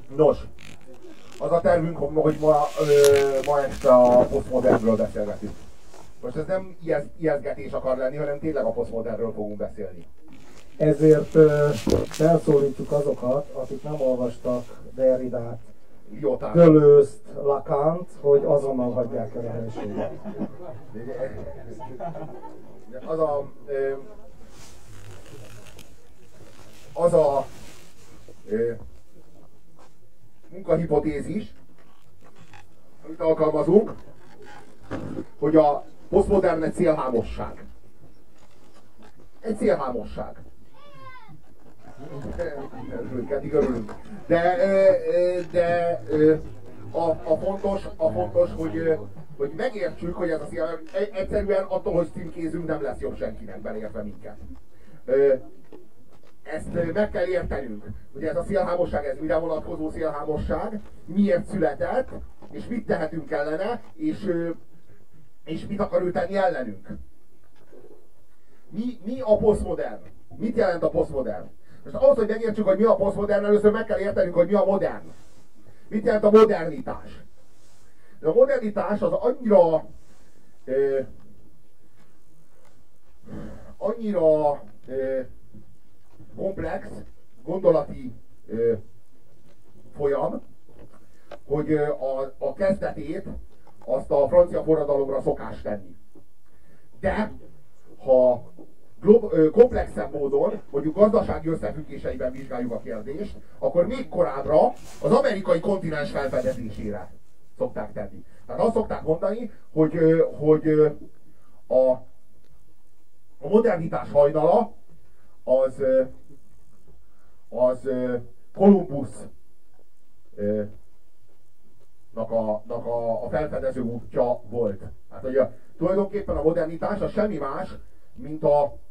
Nos, az a tervünk, hogy ma este a posztmodernről beszélgetünk. Most ez nem ijesztgetés akar lenni, hanem tényleg a posztmodernről fogunk beszélni. Ezért felszólítjuk azokat, akik nem olvastak Derridát, Deleuze-t, Lacant, hogy azonnal hagyják el a helységet. Az a munkahipotézis, amit alkalmazunk, hogy a posztmodern egy célhámosság. Egy célhámosság. Eddig örülünk. De a fontos, hogy megértsük, hogy ez a célhámosság egyszerűen attól, hogy címkézünk, nem lesz jobb senkinek, beleértve minket. Ezt meg kell értenünk, hogy ez a szélhámosság, ez mire vonatkozó szélhámosság, miért született, és mit tehetünk ellene, és mit akar ő tenni ellenünk. Mi a posztmodern? Mit jelent a posztmodern? Most ahhoz, hogy megértsük, hogy mi a posztmodern, először meg kell értenünk, hogy mi a modern. Mit jelent a modernitás? De a modernitás az annyira komplex, gondolati folyam, hogy a kezdetét azt a francia forradalomra szokás tenni. De ha komplexebb módon, mondjuk gazdasági összefüggéseiben vizsgáljuk a kérdést, akkor még korábbra az amerikai kontinens felfedezésére szokták tenni. Tehát azt szokták mondani, hogy a modernitás hajnala az Kolumbusznak a felfedező útja volt. Hát hogy tulajdonképpen a modernitás az semmi más, mint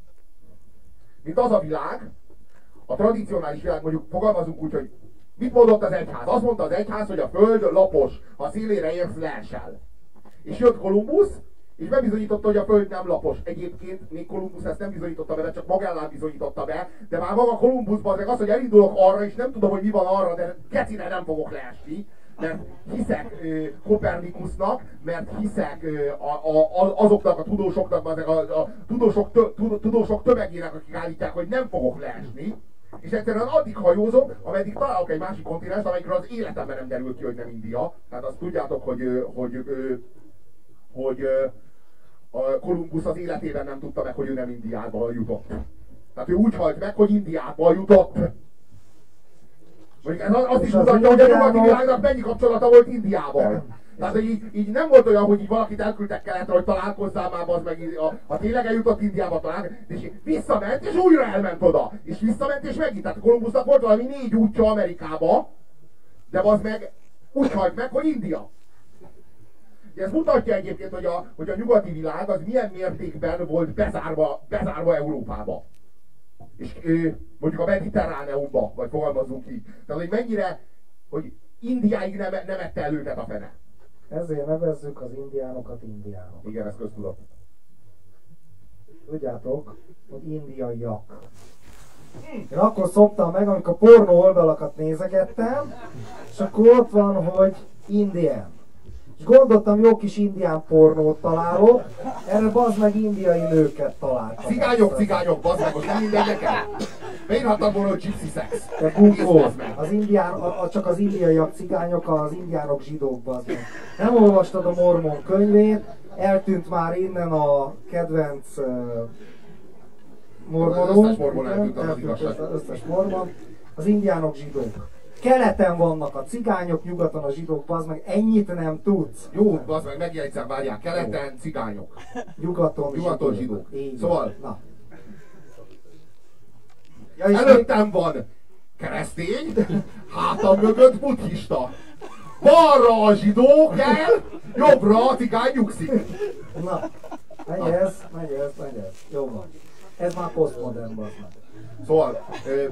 az a világ, a tradicionális világ, mondjuk fogalmazunk úgy, hogy mit mondott az egyház? Azt mondta az egyház, hogy a föld lapos, ha a szélére érsz, leesel. És jött Kolumbusz, és bebizonyította, hogy a föld nem lapos. Egyébként még Kolumbusz ezt nem bizonyította be, csak Magellán bizonyította be, de már maga Kolumbuszban meg az, hogy elindulok arra, és nem tudom, hogy mi van arra, de kecire nem fogok leesni, mert hiszek Kopernikusnak, mert hiszek azoknak a tudósoknak, a tudósok tömegének, akik állítják, hogy nem fogok leesni, és egyszerűen addig hajózom, ameddig találok egy másik kontinens, amelyikről az életemben nem derül ki, hogy nem India. Tehát azt tudjátok, hogy a Kolumbusz az életében nem tudta meg, hogy ő nem Indiába jutott. Tehát ő úgy halt meg, hogy Indiába jutott. Ez azt is mutatja, hogy a nyugati világnak mennyi kapcsolata volt Indiával. Tehát így nem volt olyan, hogy így valakit elküldtek keletre, hogy találkozzál már, az meg, ha tényleg eljutott Indiába talán, és visszament, és újra elment oda. És visszament, és megint. Tehát a Kolumbusznak volt valami 4 útja Amerikába, de az meg úgy halt meg, hogy India. Ez mutatja egyébként, hogy a nyugati világ az milyen mértékben volt bezárva Európába. És mondjuk a Mediterráneumba, vagy fogalmazunk így. Tehát, hogy mennyire, hogy Indiáig nem ette el őket a fene. Ezért nevezzük az indiánokat indiánok. Igen, ez köztudat. Tudjátok, hogy indiaiak. Én akkor szoktam meg, amikor pornó oldalakat nézegettem, és akkor ott van, hogy indián. És gondoltam, jó kis indián pornót találok, erre bazd meg indiai nőket találtam. Cigányok, bazd meg, most nem mindegy nekem. Beírhattam volna, hogy gypsy sex. De Google, az indián, csak az indiaiak cigányok, az indiánok zsidók, bazd meg. Nem olvastad a Mormon könyvét, eltűnt már innen a kedvenc mormonunk. Az összes mormon eltűnt, az igazság. Az összes mormon. Az indiánok zsidók. Keleten vannak a cigányok, nyugaton a zsidók, bazd meg, ennyit nem tudsz. Jó, bazd meg, megjegyzem, várják, keleten cigányok. Nyugaton zsidók. Így. Szóval, na. Ja, előttem van keresztény, hátam mögött buddhista. Balra a zsidó kell, jobbra a cigány nyugszik. Na, menj ez. Jó van. Ez már posztmodern, bazd meg. Szóval,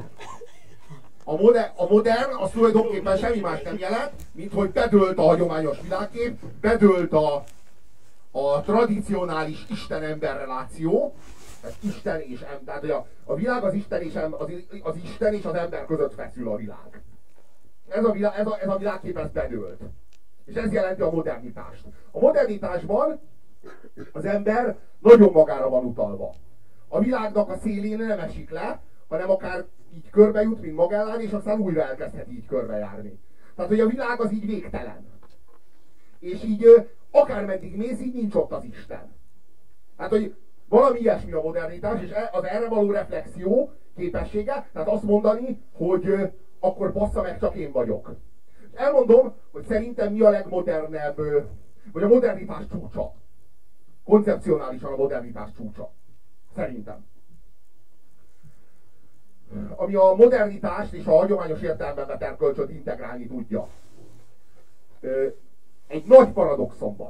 a modern az tulajdonképpen semmi más nem jelent, mint hogy bedőlt a hagyományos világkép, bedőlt a tradicionális Isten-ember reláció, Isten és ember, tehát a világ az Isten és az Isten és az ember között feszül a világ. ez a világkép ez bedőlt. És ez jelenti a modernitást. A modernitásban az ember nagyon magára van utalva. A világnak a szélén nem esik le, hanem akár így körbe jut, mint Magellán, és aztán újra elkezdhet így körbejárni. Tehát, hogy a világ az így végtelen. És így akármeddig mész, így nincs ott az Isten. Hát, hogy valami ilyesmi a modernitás, és az erre való reflexió képessége, tehát azt mondani, hogy akkor bassza meg, csak én vagyok. Elmondom, hogy szerintem mi a legmodernebb, vagy a modernitás csúcsa. Koncepcionálisan a modernitás csúcsa. Szerintem. Ami a modernitást és a hagyományos értelemben vett erkölcsöt integrálni tudja. Egy nagy paradoxon van.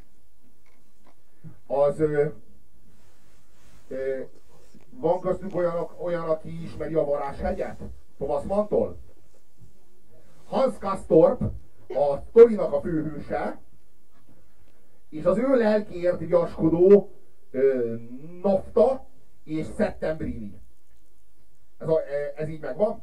Van köztünk olyan, aki ismeri a Varázshegyet? Thomas Manntól? Hans Castorp, a sztorinak a főhőse, és az ő lelkiért viaskodó Nafta és Settembrini. Ez így megvan?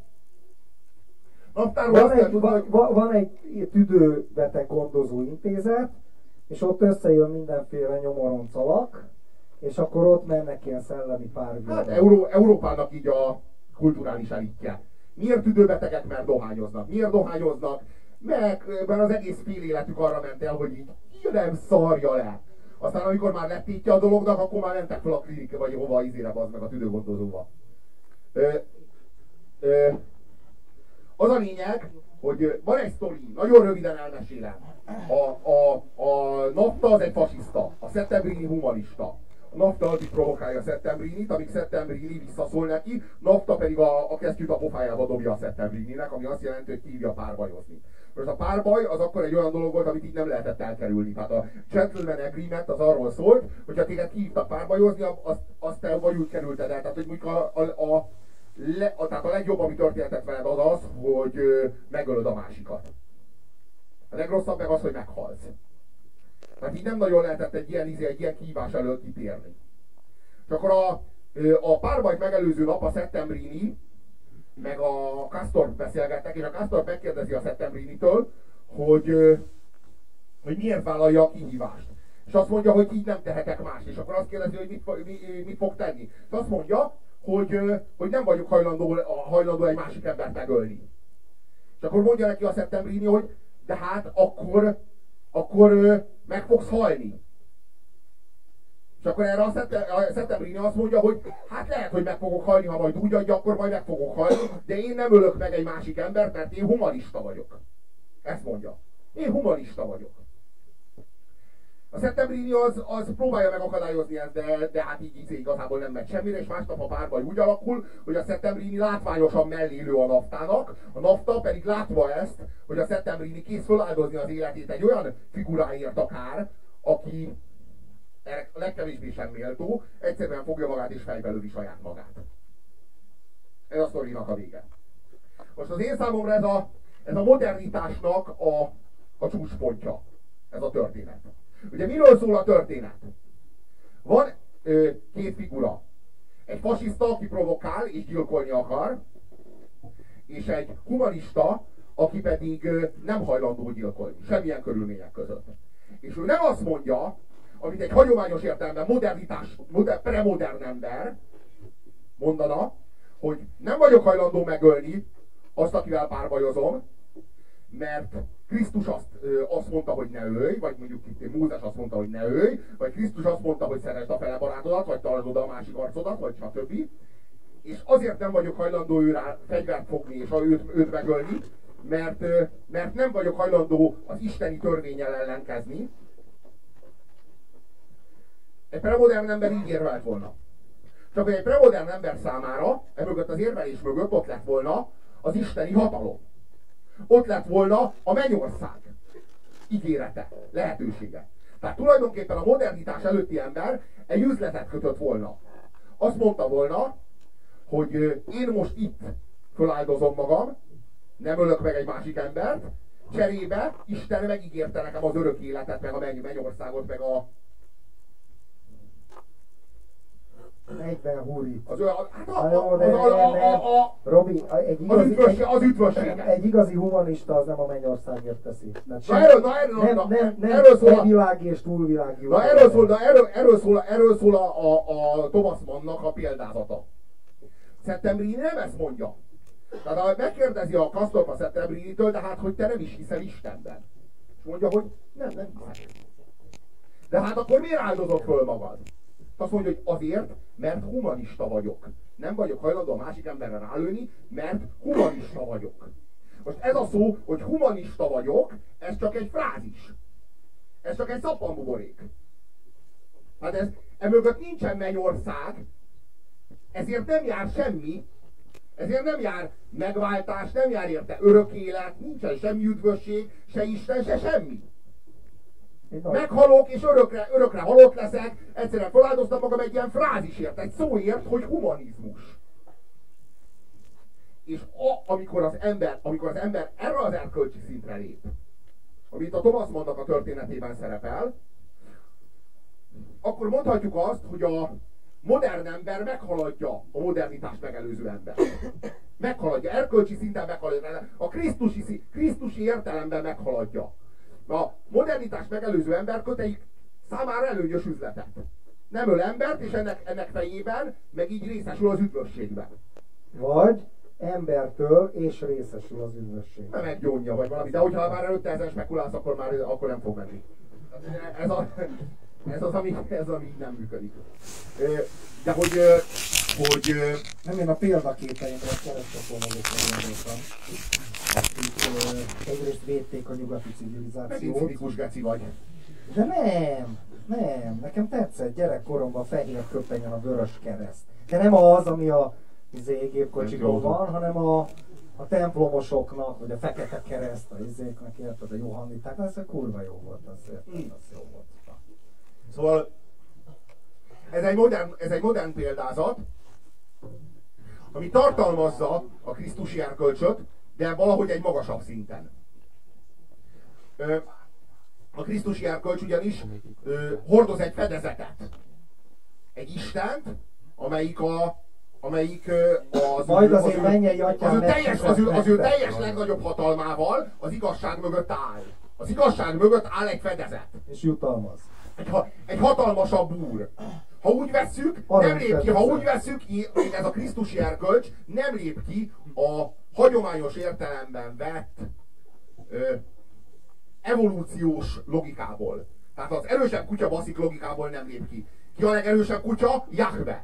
Van egy tüdőbeteg gondozó intézet, és ott összejön mindenféle nyomoronc alak, és akkor ott mennek ilyen szellemi párviadok. Hát Európának így a kulturális elitje. Miért tüdőbetegek? Mert dohányoznak. Miért dohányoznak? Mert az egész fél életük arra ment el, hogy így nem szarja le. Aztán amikor már letétje a dolognak, akkor már mentek fel a klinika, vagy hova izére bazd meg a tüdőgondozóba. Az a lényeg, hogy van egy sztori, nagyon röviden elmesélem. A Nafta az egy fasiszta, a Settembrini humanista. A Nafta addig provokálja a Settembrinit, amíg Settembrini visszaszól neki, Nafta pedig a kesztyűt a pofájába dobja a Settembrininek, ami azt jelenti, hogy hívja párbajozni. Most a párbaj az akkor egy olyan dolog volt, amit így nem lehetett elkerülni. Tehát a gentleman agreement az arról szólt, hogyha téged hívtak párbajozni, azt te vagy úgy kerülted el. Tehát, hogy mondjuk tehát a legjobb, ami történhetett veled az az, hogy megölöd a másikat. A legrosszabb meg az, hogy meghalsz. Tehát így nem nagyon lehetett egy ilyen kihívás elől kitérni. És akkor a párbajt megelőző nap a Settembrini meg a Castorp beszélgettek, és a Castorp megkérdezi a Settembrinitől, hogy miért vállalja a kihívást. És azt mondja, hogy így nem tehetek más. És akkor azt kérdezi, hogy mit fog tenni. És azt mondja, hogy nem vagyok hajlandó egy másik embert megölni. És akkor mondja neki a Settembrini, hogy de hát akkor meg fogsz halni. És akkor erre a Settembrini azt mondja, hogy hát lehet, hogy meg fogok halni, ha majd úgy adja, akkor majd meg fogok halni, de én nem ölök meg egy másik embert, mert én humanista vagyok. Ezt mondja. Én humanista vagyok. A Settembrini az próbálja megakadályozni ezt, de hát így igazából nem megy semmire, és másnap a párbaj úgy alakul, hogy a Settembrini látványosan mellélő a Naftának, a Nafta pedig látva ezt, hogy a Settembrini kész föláldozni az életét egy olyan figuráért akár, aki a legkevésbé sem méltó, egyszerűen fogja magát és fejbe lövi saját magát. Ez a sztorinak a vége. Most az én számomra ez a modernitásnak a csúcspontja, ez a történet. Ugye miről szól a történet? Van két figura. Egy fasiszta, aki provokál és gyilkolni akar, és egy humanista, aki pedig nem hajlandó gyilkolni, semmilyen körülmények között. És ő nem azt mondja, amit egy hagyományos értelemben premodern ember mondana, hogy nem vagyok hajlandó megölni azt, akivel párbajozom, mert Krisztus azt mondta, hogy ne ölj, vagy mondjuk itt Mózes azt mondta, hogy ne ölj, vagy Krisztus azt mondta, hogy szeresd a fele barátodat, vagy találd oda a másik arcodat, vagy stb. És azért nem vagyok hajlandó őrá fegyvert fogni és őt megölni, mert nem vagyok hajlandó az isteni törvénnyel ellenkezni. Egy premodern ember így érvelt volna. Csak hogy egy premodern ember számára, emögött az érvelés mögött ott lett volna az isteni hatalom. Ott lett volna a mennyország ígérete, lehetősége. Tehát tulajdonképpen a modernitás előtti ember egy üzletet kötött volna. Azt mondta volna, hogy én most itt föláldozom magam, nem ölök meg egy másik embert, cserébe Isten megígérte nekem az örök életet, meg a mennyországot, meg a 40 húrit. Robi, az üdvösség. Egy igazi humanista az nem a mennyországért teszi. Nem világi és túlvilági. Erről szól a Thomas Mannnak a példázata. Szeptembrini nem ezt mondja. Tehát megkérdezi a Castorp a Szeptembrinitől, de hát, hogy te nem is hiszel Istenben. És mondja, hogy nem hiszek. De hát akkor miért áldozod föl magad? Azt mondja, hogy azért, mert humanista vagyok. Nem vagyok hajlandó a másik emberre rálőni, mert humanista vagyok. Most ez a szó, hogy humanista vagyok, ez csak egy frázis. Ez csak egy szappanbuborék. Hát emögött nincsen mennyország, ezért nem jár semmi, ezért nem jár megváltás, nem jár érte örök élet, nincsen semmi üdvösség, se Isten, se semmi. Meghalok, és örökre halott leszek, egyszerűen feláldoztam magam egy ilyen frázisért, egy szóért, hogy humanizmus. És amikor az ember erre az erkölcsi szintre lép, amit a Thomas Mannnak a történetében szerepel, akkor mondhatjuk azt, hogy a modern ember meghaladja a modernitást megelőző ember. Meghaladja, erkölcsi szinten meghaladja, a krisztusi értelemben meghaladja. A modernitás megelőző ember köteik számára előnyös üzletet. Nem öl embert, és ennek fejében meg így részesül az üdvösségben. Vagy embertől és részesül az üdvösségben. Nem egy gyónja vagy valami, de hogyha már előtte ezen spekulálsz, akkor nem fog menni. Ez az, ami nem működik. De hogy nem, én a példaképeimre kerestek volna gondoltam. Akik egyrészt védték a nyugati civilizációt. Megint cinikus geci vagy. De nem. Nekem tetszett gyerekkoromban fehér köpenyen a vörös kereszt. De nem az, ami a gépkocsikon van, hanem a templomosoknak, vagy a fekete kereszt, a izéknek, érted, a Johanniták. Ez kurva jó volt, az jó volt. Szóval ez egy modern példázat, ami tartalmazza a krisztusi erkölcsöt, de valahogy egy magasabb szinten. A krisztusi erkölcs ugyanis hordoz egy fedezetet. Egy Istent, amelyik az ő teljes legnagyobb hatalmával az igazság mögött áll. Az igazság mögött áll egy fedezet. És jutalmaz. Egy hatalmasabb úr. Ha úgy vesszük, nem lép ki, ha úgy vesszük, ez a krisztusi erkölcs nem lép ki a hagyományos értelemben vett evolúciós logikából. Tehát az erősebb kutya baszik logikából nem lép ki. Ki a legerősebb kutya? Jahve.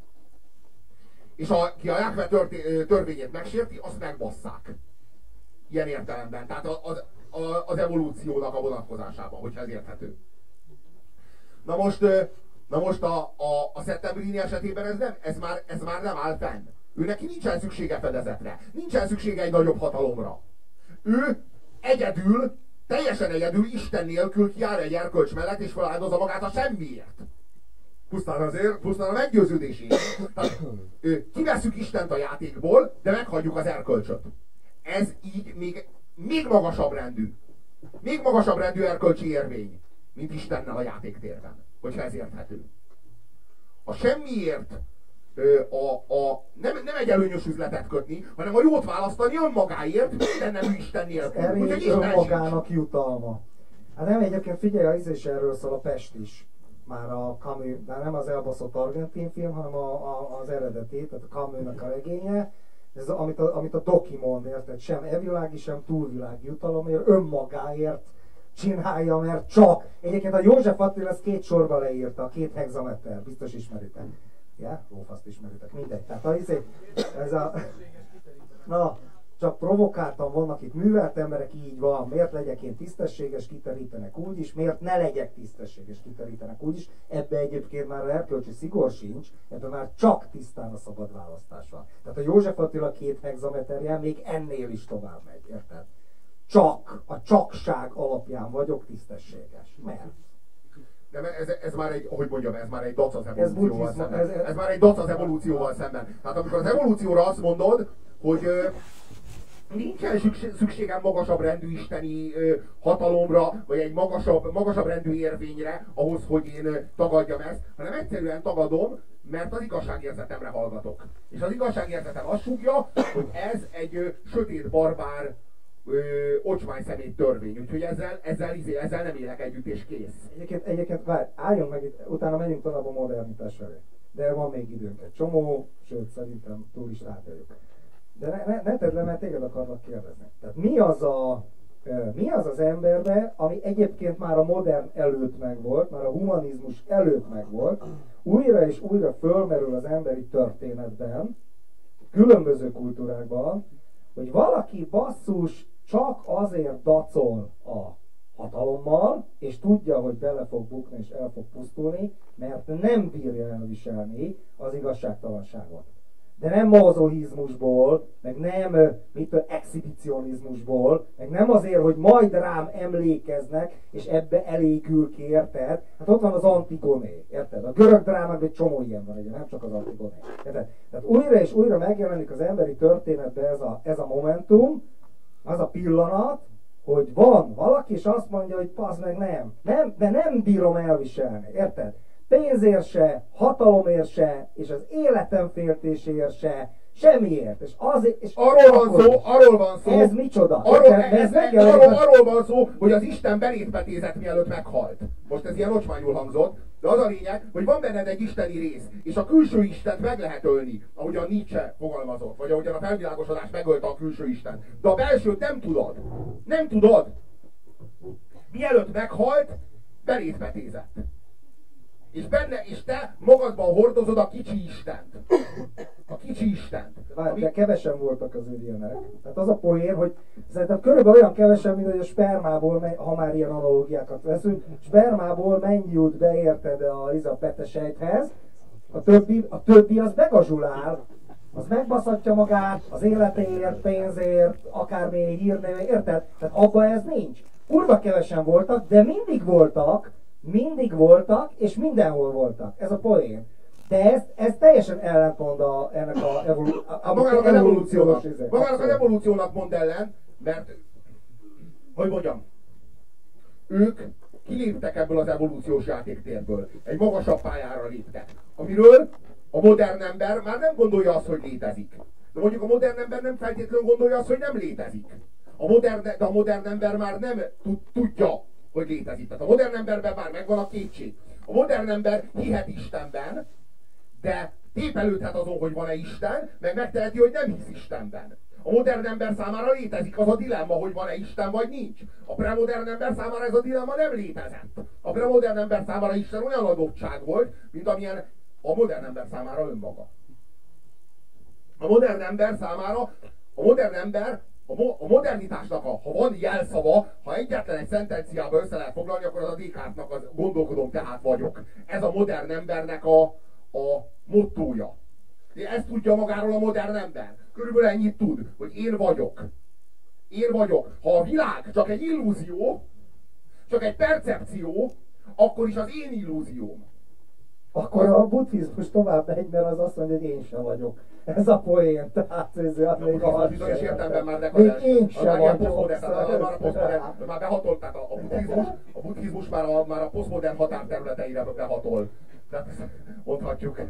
És ki a Jahve törvényét megsérti, azt megbasszák. Ilyen értelemben. Tehát az evolúciónak a vonatkozásában, hogyha ez érthető. Na most a Szeptembrini esetében ez már nem áll fenn. Ő neki nincsen szüksége fedezetre. Nincsen szüksége egy nagyobb hatalomra. Ő egyedül, teljesen egyedül, Isten nélkül kiáll egy erkölcs mellett, és feláldozza magát a semmiért. Pusztán a meggyőződéséért. Tehát kivesszük Istent a játékból, de meghagyjuk az erkölcsöt. Ez így még magasabb rendű. Még magasabb rendű erkölcsi érvény, mint Istennel a játéktérben. Hogyha ez érthető. A semmiért nem egy előnyös üzletet kötni, hanem a jót választani önmagáért, minden nemű Isten nélkül. Erős önmagának jutalma. Hát nem, egyébként figyelj, az is erről szól, a Pest is. Már a Camus, de nem az elbaszott argentin film, hanem az eredeti, tehát a Camusnak a regénye. Ez, amit a Doki mond, érted? Sem evilági, sem túlvilági jutalomért, önmagáért csinálja, mert csak. Egyébként a József Attila ezt 2 sorba leírta, a 2 hexameter, biztos ismeritek. Ja? Lófaszt ismeritek, mindegy. Tehát csak provokáltan vannak itt művelt emberek, így van. Miért legyek én tisztességes, kiterítenek úgy is, miért ne legyek tisztességes, kiterítenek úgy is. Ebbe egyébként már erkölcsi szigor sincs, ebben már csak tisztán a szabad választás van. Tehát a József Attila 2 hexameterjel még ennél is tovább megy, érted? Csak a csakság alapján vagyok tisztességes. Mert? De ez már egy, hogy mondjam, ez már egy dac az evolúcióval szemben. Ez már egy dac az evolúcióval szemben. Tehát amikor az evolúcióra azt mondod, hogy Nincsen szükségem magasabb rendű isteni hatalomra, vagy egy magasabb rendű érvényre ahhoz, hogy én tagadjam ezt, hanem egyszerűen tagadom, mert az igazságérzetemre hallgatok. És az igazságérzetem azt súgja, hogy ez egy sötét barbár ocsmány szemét törvény. Úgyhogy ezzel nem élek együtt, és kész. Egyébként várj, álljon meg itt, utána menjünk tovább a modernitás felé. De van még időnk egy csomó, sőt szerintem túl is ráteljük. De ne tedd le, mert téged akarlak kérdezni. Tehát mi az az emberbe, ami egyébként már a modern előtt megvolt, már a humanizmus előtt megvolt, újra és újra fölmerül az emberi történetben, különböző kultúrákban, hogy valaki basszus csak azért dacol a hatalommal, és tudja, hogy bele fog bukni és el fog pusztulni, mert nem bírja elviselni az igazságtalanságot. De nem mazochizmusból, meg nem exhibicionizmusból, meg nem azért, hogy majd rám emlékeznek, és ebbe elégül ki, érted? Hát ott van az Antigoné, érted? A görög drámákban egy csomó ilyen van, ugye, nem csak az Antigoné. Érted? Tehát újra és újra megjelenik az emberi történetben ez a momentum, az a pillanat, hogy van valaki, és azt mondja, hogy passz meg de nem bírom elviselni, érted? Pénzért se, hatalomért se, és az életem féltéséért se, semmiért. És arról van szó. Ez micsoda? Arról van szó, hogy az Isten belét petézett, mielőtt meghalt. Most ez ilyen ocsmányul hangzott, de az a lényeg, hogy van benned egy isteni rész, és a külső Istent meg lehet ölni, ahogyan Nietzsche fogalmazott, vagy ahogyan a felvilágosodás megölte a külső Istent. De a belsőt nem tudod. Nem tudod. Mielőtt meghalt, belét petézett. És te magadban hordozod a kicsi Istent. A kicsi Istent. De kevesen voltak azért ilyenek. Tehát az a poén, hogy szerintem körülbelül olyan kevesen, mint hogy a spermából, ha már ilyen analógiákat veszünk, spermából mennyi jut be, érted, a petesejthez, a többi az begazsulál, az megbaszhatja magát az életéért, pénzért, akármilyen hírnév, érted? Tehát abban ez nincs. Kurva kevesen voltak, de mindig voltak, és mindenhol voltak. Ez a poén. De ez teljesen ellentmond ennek magának az evolúciónak mond ellen, mert, hogy mondjam, ők kiléptek ebből az evolúciós játéktérből. Egy magasabb pályára léptek. Amiről a modern ember már nem gondolja azt, hogy létezik. De mondjuk a modern ember nem feltétlenül gondolja azt, hogy nem létezik. De a modern ember már nem tudja, hogy létezik. Tehát a modern emberben már megvan a kétség. A modern ember hihet Istenben, de tépelődhet azon, hogy van-e Isten, meg megteheti, hogy nem hisz Istenben. A modern ember számára létezik az a dilemma, hogy van-e Isten, vagy nincs. A premodern ember számára ez a dilemma nem létezett. A premodern ember számára Isten olyan adottság volt, mint amilyen a modern ember számára önmaga. A modern ember számára, a modernitásnak, ha van jelszava, ha egyetlen egy szentenciába össze lehet foglalni, akkor az a Descartes-nak az gondolkodom, tehát vagyok. Ez a modern embernek a mottója. Ezt tudja magáról a modern ember. Körülbelül ennyit tud, hogy én vagyok. Én vagyok. Ha a világ csak egy illúzió, csak egy percepció, akkor is az én illúzióm. Akkor a buddhizmus tovább megy, mert az azt mondja, hogy én sem vagyok. Ez a poén, tehát ez még a bizonyos értelemben már dekadens. Én sem vagyok. Már behatolt, tehát a buddhizmus már a posztmodern határterületeire behatol. Tehát mondhatjuk.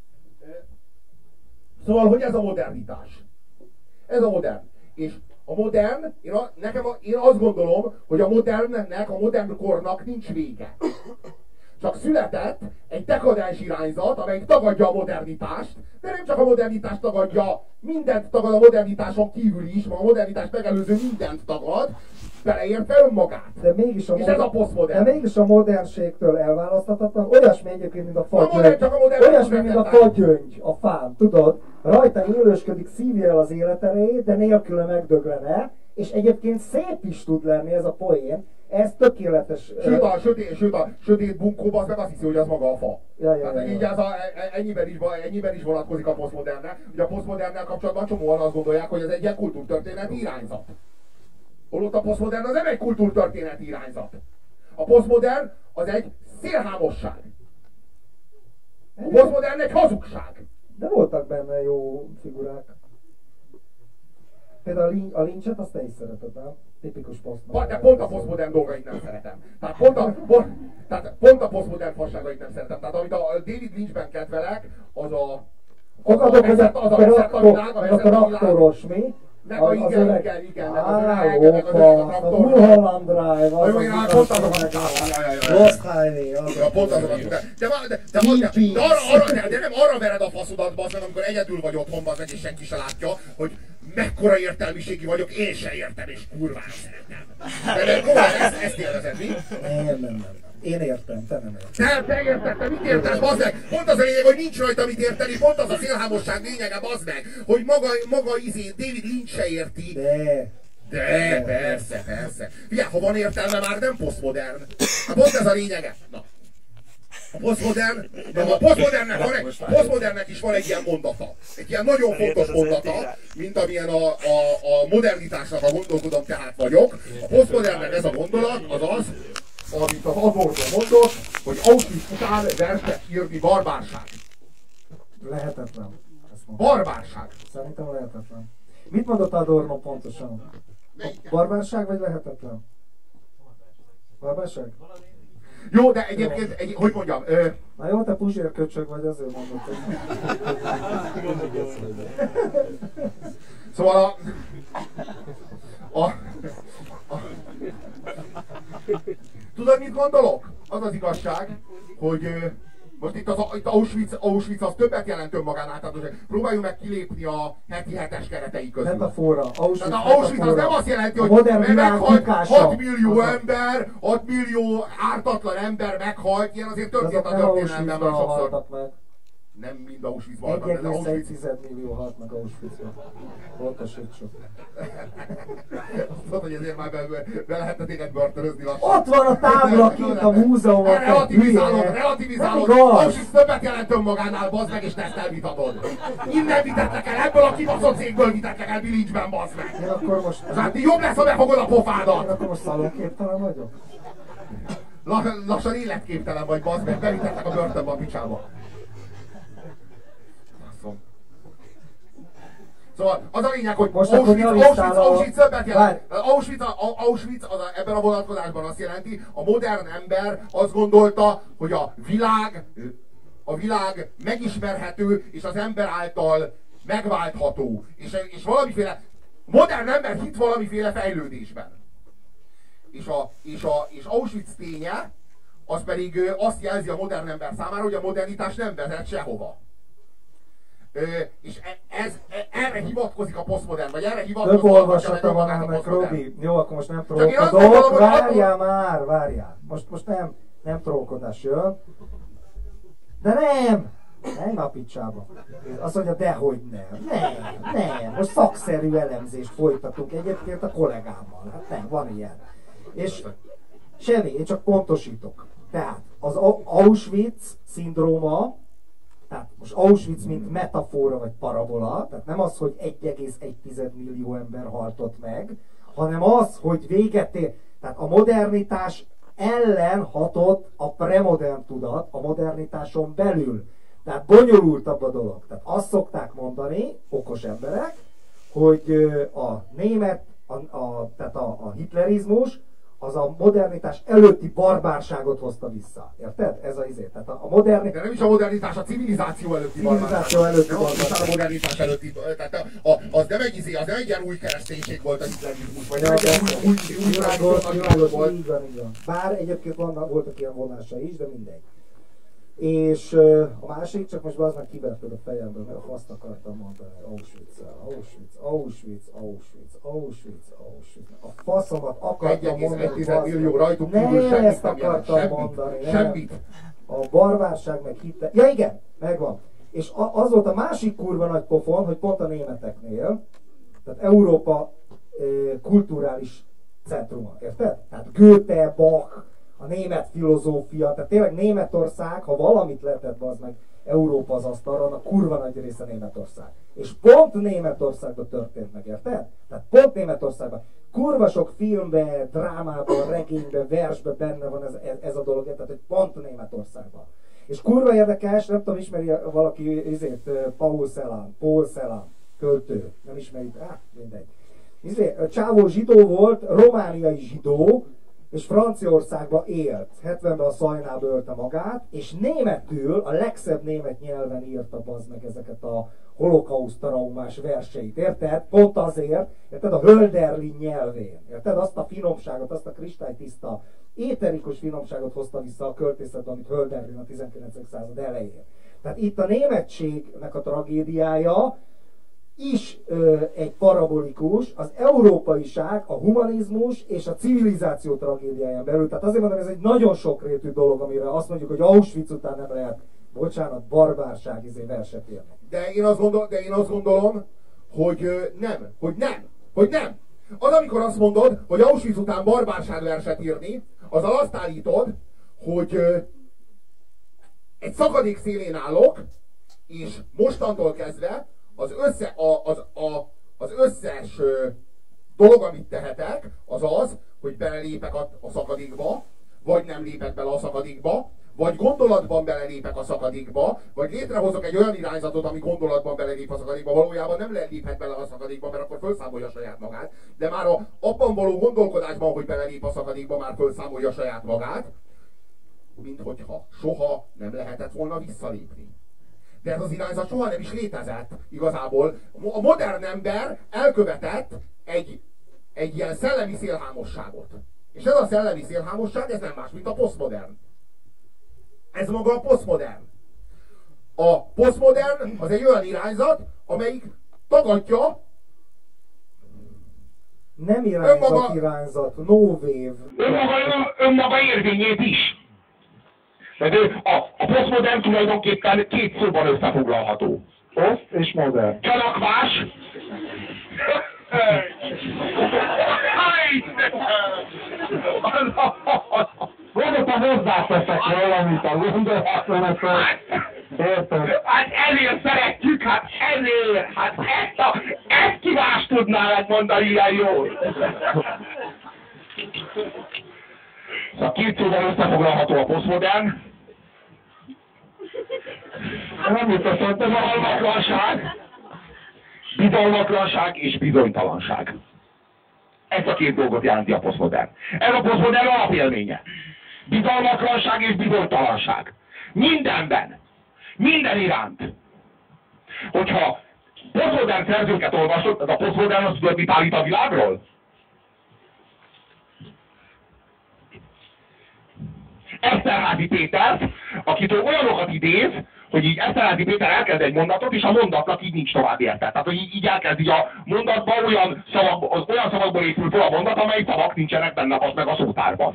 Szóval, hogy ez a modernitás? Ez a modern. És a modern, én azt gondolom, hogy a modern kornak nincs vége. Csak született egy dekadens irányzat, amelyik tagadja a modernitást, de nem csak a modernitást tagadja, mindent tagad a modernitáson kívül is, a modernitást megelőző mindent tagad, beleértve önmagát. És ez a posztmodern. De mégis a modernségtől elválaszthatatlan, olyasmi egyébként, mint a fagyöngy. Olyasmi, mint a fagyöngy a fán, tudod? Rajta élősködik, szívja el az életerejét, de nélküle megdöglene, és egyébként szép is tud lenni ez a poén. Ez tökéletes. Sőt, a sötét bunkóba az meg azt hiszi, hogy az maga a fa. Tehát így ennyiben is vonatkozik a posztmodernnek. Ugye a posztmodernnel kapcsolatban csomóan azt gondolják, hogy ez egy ilyen kultúrtörténeti irányzat. Holott a posztmodern az nem egy kultúrtörténeti irányzat. A posztmodern az egy szélhámosság. A posztmodern egy hazugság. De voltak benne jó figurák. Például a lincset azt te is szereted, nem? Tipikus posztmodern. De pont a posztmodern dolgait nem szeretem. Tehát pont a posztmodern fasságait nem szeretem. Tehát amit a David Lynchben kedvelek, az a... Fogadok, hogy a traktoros, mi? Meg a igen, meg az öreg, meg az a Mulholland Drive, az pont azokat. Lost Highway, pont azokat. De nem arra vered a faszodat, bazd meg, amikor egyedül vagy otthon, bazd meg, és senki se látja, hogy mekkora értelmiségi vagyok, én se értem, és kurvára szeretem. De komolyan, ezt élvezed, mi? Nem. Én értem, te nem értem. Te érted, te mit értesz, bazd meg? Pont az a lényeg, hogy nincs rajta mit érteni, pont az a szélhámosság lényege, bazd meg, hogy maga David Lynch se érti. De, persze. Figyelj, ha van értelme, már nem posztmodern. Hát pont ez a lényege. Na. A posztmodernnek is van egy ilyen mondata. Egy ilyen nagyon fontos mondata, mint amilyen a modernitásnak a gondolkodom tehát vagyok. A posztmodernnek ez a gondolat az az, amit az Adorno mondott, hogy Auschwitz után verset írni barbárság. Lehetetlen. Barbárság. Szerintem lehetetlen. Mit mondott Adorno pontosan? Barbárság vagy lehetetlen? Barbárság? Jó, de egyébként, hogy mondjam... Na jó, te puzsérköcsög vagy, azért mondod, hogy... Szóval tudod, mit gondolok? Az az igazság, hogy most itt Auschwitz az többet jelent önmagánál, tehát próbáljunk meg kilépni a heti hetes keretei közül. Metafora. Auschwitz az nem azt jelenti, hogy meghalt 6 millió ember, 6 millió ártatlan ember meghalt, ilyen azért történt a történelemben már sokszor. Nem mind Auschwitzban haltak, de Auschwitz... 1,1 millió halt meg Auschwitzban. Pontosítsuk. Azt mondod, hogy ezért már be lehetne téged börtönözni lassan. Ott van a tábla kint a múzeumban. Relativizálod. Auschwitz többet jelent önmagánál, bazd meg, és te ezt elvitatod. Innen vitettek el, ebből a kibaszott cégből vitettek el Bilincsben, bazd meg. Én akkor most... Tehát jobb lesz, ha befogod a pofádat. Én akkor most szalonképtelen vagyok? Lassan életképtelen vagy, bazd meg, bevitettek a börtönbe a picsába. Szóval az a lényeg, hogy Auschwitz többet jelent. Auschwitz ebben a vonatkozásban azt jelenti, a modern ember azt gondolta, hogy a világ megismerhető, és az ember által megváltható. És valamiféle, modern ember hitt valamiféle fejlődésben. És Auschwitz ténye, az pedig azt jelzi a modern ember számára, hogy a modernitás nem vezet sehova. És erre hivatkozik a posztmodern, vagy erre hivatkozik több olvasata van ennek, Robi. Jó, akkor most nem trollkodok. Várjál. Most nem trollkodás jön. De nem a picsába. Azt mondja, dehogy nem. Most szakszerű elemzést folytatunk egyébként a kollégámmal. Hát nem, van ilyen. És semmi, én csak pontosítok. Tehát az Auschwitz szindróma, tehát most Auschwitz mint metafora vagy parabola, tehát nem az, hogy 1,1 millió ember haltott meg, hanem az, hogy véget ér. Tehát a modernitás ellen hatott a premodern tudat a modernitáson belül. Tehát bonyolultabb a dolog. Tehát azt szokták mondani, okos emberek, hogy a német, tehát a hitlerizmus, az a modernitás előtti barbárságot hozta vissza. Érted? Ez az izé. Tehát a modernitás... De nem is a modernitás, a civilizáció előtti barbárság. A modernitás előtti. Tehát az nem egy izé, az nem egy ilyen új kereszténység volt a hitlerizmus, vagy nem egy ilyen új világos volt. Így van. Bár egyébként voltak ilyen vonása is, de mindegy. És a másik, csak most az meg kiverted a fejemből, mert a faszt akartam mondani. Auschwitz. A faszomat akartam mondani. 1,1 millió rajtunk kívül semmit nem jelent. Semmit. A barbárság meg hitte. Ja igen, megvan. És az volt a másik kurva nagy pofon, hogy pont a németeknél, tehát Európa kulturális centruma, érted? Tehát Goethe, Bach, a német filozófia, tehát tényleg Németország, ha valamit lehetett az meg Európa az asztalra, annak kurva nagy része Németország. És pont Németországban történt meg, érted? Tehát pont Németországban. Kurva sok filmben, drámában, regényben, versben benne van ez a dolog, tehát hogy pont Németországban. És kurva érdekes, nem tudom, ismeri valaki Paul Celan, költő, nem ismeri, mindegy. A csávó zsidó volt, romániai zsidó, és Franciaországban élt. 70-ben a Szajnába ölte magát, és németül, a legszebb német nyelven írta bazd meg ezeket a holokauszt traumás verseit, érted? Pont azért, érted? A Hölderlin nyelvén, érted? Azt a finomságot, azt a kristálytiszta, éterikus finomságot hozta vissza a költészetben, amit Hölderlin a 19. század elején. Tehát itt a németségnek a tragédiája is egy parabolikus, az európaiság, a humanizmus és a civilizáció tragédiáján belül. Tehát azért mondom, ez egy nagyon sokrétű dolog, amire azt mondjuk, hogy Auschwitz után nem lehet, bocsánat, barbárság verset írni. De én azt gondolom, hogy nem. Az, amikor azt mondod, hogy Auschwitz után barbárság verset írni, azzal azt állítod, hogy egy szakadék szélén állok, és mostantól kezdve az összes dolog, amit tehetek, az az, hogy belelépek a szakadékba, vagy nem lépek bele a szakadékba, vagy gondolatban belelépek a szakadékba, vagy létrehozok egy olyan irányzatot, ami gondolatban belelép a szakadékba, valójában nem léphet bele a szakadékba, mert akkor felszámolja saját magát, de már abban való gondolkodásban, hogy belelép a szakadékba, már felszámolja saját magát, minthogyha soha nem lehetett volna visszalépni. De ez az irányzat soha nem is létezett igazából. A modern ember elkövetett egy ilyen szellemi szélhámosságot. És ez a szellemi szélhámosság, ez nem más, mint a posztmodern. Ez maga a posztmodern. A posztmodern az egy olyan irányzat, amelyik tagadja nem irányzat, no wave. Önmaga érvényét is. A posztmodern tulajdonképpen két szóban összefoglalható. Poszt és modern. Csalakvás. Gondoltam, hozzáteszek valamit a gondolatlanatról. Érted? Hát ezért szeretjük, hát ezért! Hát ezt ki más tudná megmondani ilyen jól! Szóval két szóval összefoglalható a posztmodern. Nem jutott bizalmatlanság és bizonytalanság. Ezt a két dolgot jelenti a posztmodern. Ez a posztmodern alapélménye. Bizalmatlanság és bizonytalanság. Mindenben. Minden iránt. Hogyha posztmodern szerzőket olvasod, a posztmodern azt tudod, mit állít a világról? Eszterházy Péter, akitől olyanokat idéz, hogy így Eszterházy Péter elkezd egy mondatot, és a mondatnak így nincs tovább érte. Tehát, hogy így elkezd így a mondatban olyan szavakból épül fel a mondat, amely szavak nincsenek benne az meg a szótárban.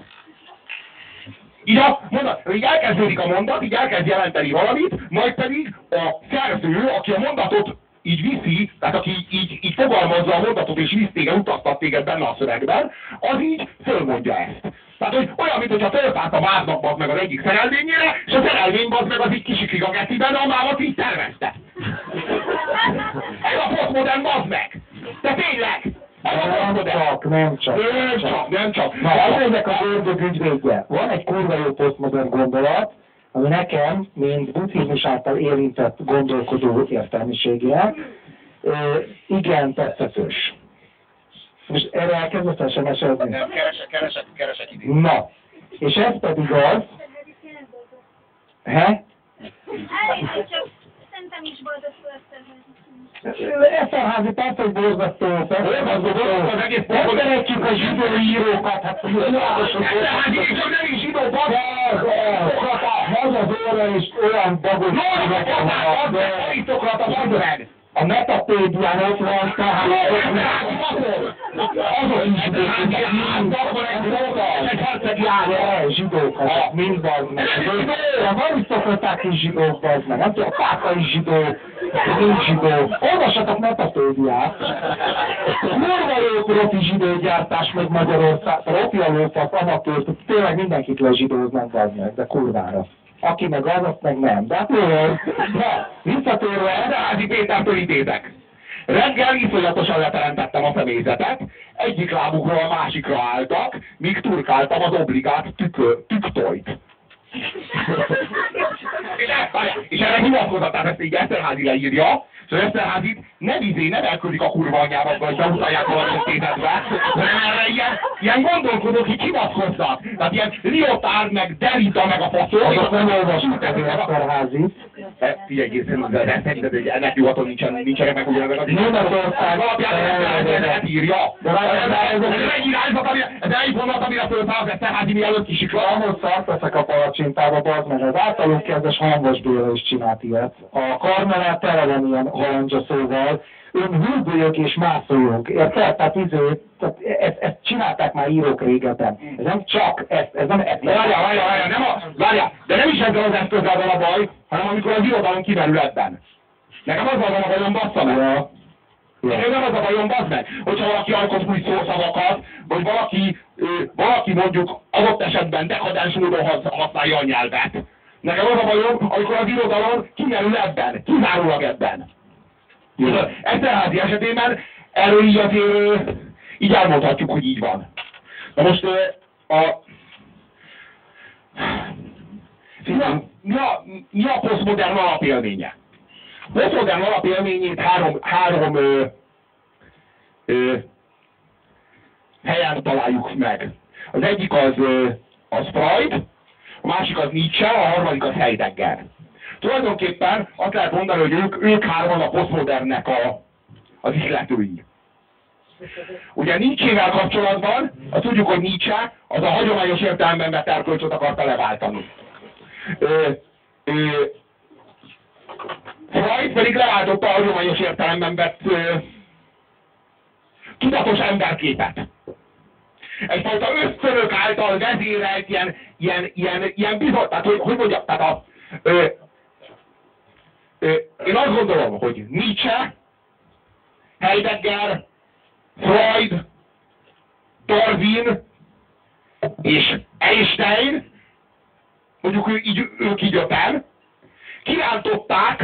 Így elkezdődik a mondat, így elkezd jelenteni valamit, majd pedig a szerző, aki a mondatot így viszi, tehát aki így fogalmazza a mondatot és visz téged, utaztat téged benne a szövegben, az így fölmondja ezt. Tehát, hogy olyan, mintha fölpárt a váznak meg az egyik szerelvényére, és a szerelvény meg az így kisiklik a geciben, de a mávat így tervezte. Ez a posztmodern bazd meg! De tényleg! Nem csak. Na, az ennek a ördög ügyvédje. Van egy kurva jó posztmodern gondolat, ami nekem, mint buddhizmus által érintett gondolkodó értelmiségre, igen tetszetős. Most erre elkezdett SMS-ezni? Nem, keresek idén. Na, és ez pedig az... He? Csak szerintem is borzasztó Eszterházy persze, hogy borzasztó. Nem szeretjük a zsidó írókat, hát Eszterházy és a nem is zsidó az az óra is olyan bagos. Arisztokrata bazd meg! A metapédián ott van, tehát azok is zsidók, mind van meg. Az arisztokraták is zsidók, bazd meg. Nem tudom, a pápa is zsidó, nincs zsidó. Olvassatok metapédiát. Kurva jó profi zsidógyártás meg Magyarország. Profi a lófasz, amatőrt, tényleg mindenkit lezsidóznak, bazd meg, de kurvára. Aki meg az, azt meg nem. De hát olyan. Na, visszatérve, Eszterházy Pétertől idézek. Reggel iszonyatosan letelentettem a személyzetet, egyik lábukról a másikra álltak, míg turkáltam az obligát tüktojt. És erre hivatkozatát ezt így Eszterházy leírja, És az Eszterházit nem elküldik a kurva anyába, vagy beutalják valami tétetbe, hanem erre ilyen gondolkodók így hivatkoznak. Tehát ilyen Lyotard, meg Derrida, meg a faszol. Azok nem olvasnak az Eszterházit. Figyelj, egészen, de szerinted, hogy ennek nyugaton nincsenek meg ugyanazok az Németország alapján írja. Ez egy vonat, amire fölszáll az Eszterházi, mielőtt kisikla. Ahhoz szarteszek a palacsintába, bazd meg, az általunk kezdes Hangos Béla is csinált ilyet. A Karmelát tele van ilyen halandzsa szóval, ön hűbölyök és mászolók, érted? Tehát ezt csinálták már írók régebben. Ez nem csak, ez nem... Várjál, de nem is ezzel az eszközzel van a baj, hanem amikor az irodalom kimerül ebben. Nekem az van a bajom, bassza meg. Nekem nem az a bajom, bassz meg, hogyha valaki alkot új szószavakat, vagy valaki mondjuk adott esetben dekadens módon használja a nyelvet. Nekem az a bajom, amikor az irodalom kimerül ebben, kizárólag ebben. Eszterházy esetében erről így azért így elmondhatjuk, hogy így van. Na most mi a posztmodern alapélménye? A posztmodern alapélményét három helyen találjuk meg. Az egyik az Freud, a másik az Nietzsche, a harmadik az Heidegger. Tulajdonképpen azt lehet mondani, hogy ők hárman a posztmodernnek az ihletői. Ugye Nietzsével kapcsolatban, azt tudjuk, hogy Nietzsche az a hagyományos értelemben vett erkölcsöt akarta leváltani. Freud pedig leváltotta a hagyományos értelemben vett tudatos emberképet. Egyfajta ösztönök által vezérelt ilyen bizony, tehát hogy mondjam, tehát én azt gondolom, hogy Nietzsche, Heidegger, Freud, Darwin és Einstein, mondjuk ők így öten, kirántották,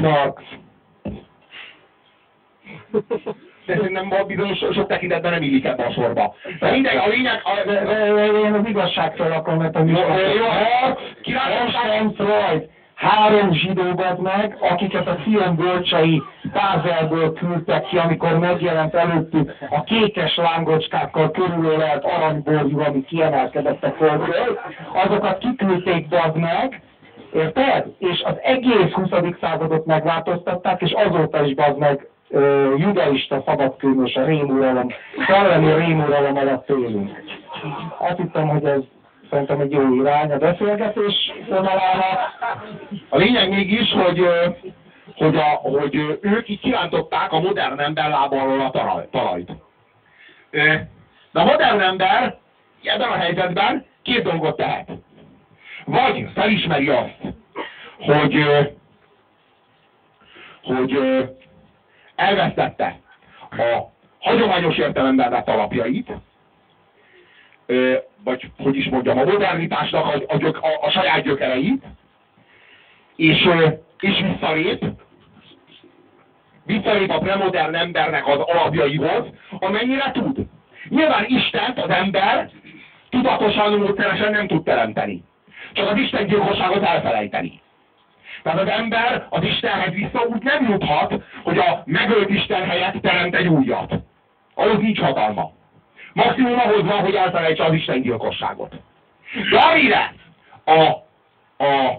de szerintem bizonyos sok tekintetben nem illik ebbe a sorba. De mindegy, a lényeg... Én az igazságról akarom, mert a kirántották... Freud. 3 zsidókat meg, akiket a Sion bölcsei Bázelből küldtek ki, amikor megjelent előttük a kékes lángocskákkal körülölelt aranyborjú, ami kiemelkedett a földről, azokat kiküldték bazd meg, érted? És az egész 20. századot megváltoztatták, és azóta is bazd meg judaista szabadkőmös a rémuralom, szellemi rémuralom alatt élünk. Azt hittem, hogy ez szerintem egy jó irány a beszélgetés vonalának. A lényeg mégis, hogy ők így kirántották a modern ember lába alól a talajt. De a modern ember ebben a helyzetben 2 dolgot tehet. Vagy felismeri azt, hogy elvesztette a hagyományos értelemben vett alapjait, vagy hogy is mondjam, a modernitásnak a saját gyökereit, és visszalép a premodern embernek az alapjaihoz, amennyire tud. Nyilván Istent az ember tudatosan, módszeresen nem tud teremteni. Csak az Isten gyilkosságot elfelejteni. Tehát az ember az Istenhez vissza úgy nem juthat, hogy a megölt Isten helyett teremt egy újat. Ahhoz nincs hatalma. Maximum ahhoz van, hogy elfelejtse az Isten gyilkosságot. De amire a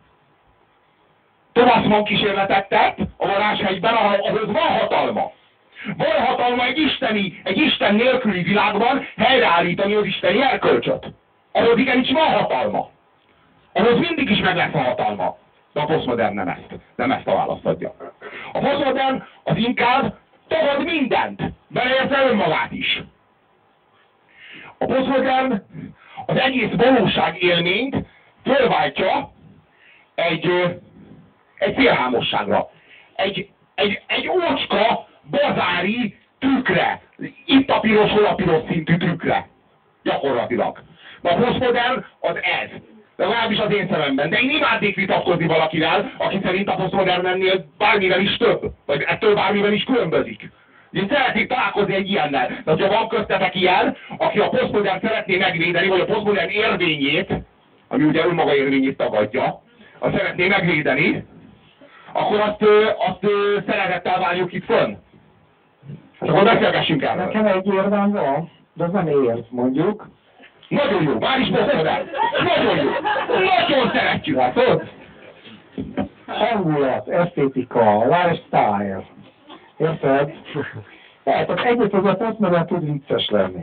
Thomas Mann kísérletet tett a varázshegyben, ahhoz van hatalma. Van hatalma egy Isten nélküli világban helyreállítani az isteni erkölcsöt. Ahhoz igenis van hatalma. Ahhoz mindig is meg lesz a hatalma. De a posztmodern nem ezt a választ adja. A posztmodern az inkább tagad mindent, beleértve önmagát is. A posztmodern az egész valóság élményt fölváltja egy félhámosságra. Egy ócska, bazári trükkre. Itt a piros, hol a piros szintű trükkre. Gyakorlatilag. De a posztmodern az ez. Legalábbis az én szememben. De én imádnék vitatkozni valakivel, aki szerint a posztmodernnél bármivel is több. Vagy ettől bármivel is különbözik. Én szeretnék találkozni egy ilyennel. De ha van köztetek ilyen, aki a posztmodern szeretné megvédeni, vagy a posztmodern érvényét, ami ugye önmaga érvényét tagadja, azt szeretné megvédeni, akkor azt szeretettel várjuk itt fönn. És akkor beszélgessünk erről. Nekem egy érvem van, de az nem érv, mondjuk. Nagyon jó, már is posztmodern. Nagyon jó. Nagyon szeretjük. Látod? Hangulat, esztétika, lifestyle. Érted? Tehát egyébként az a posztmodern tud vicces lenni.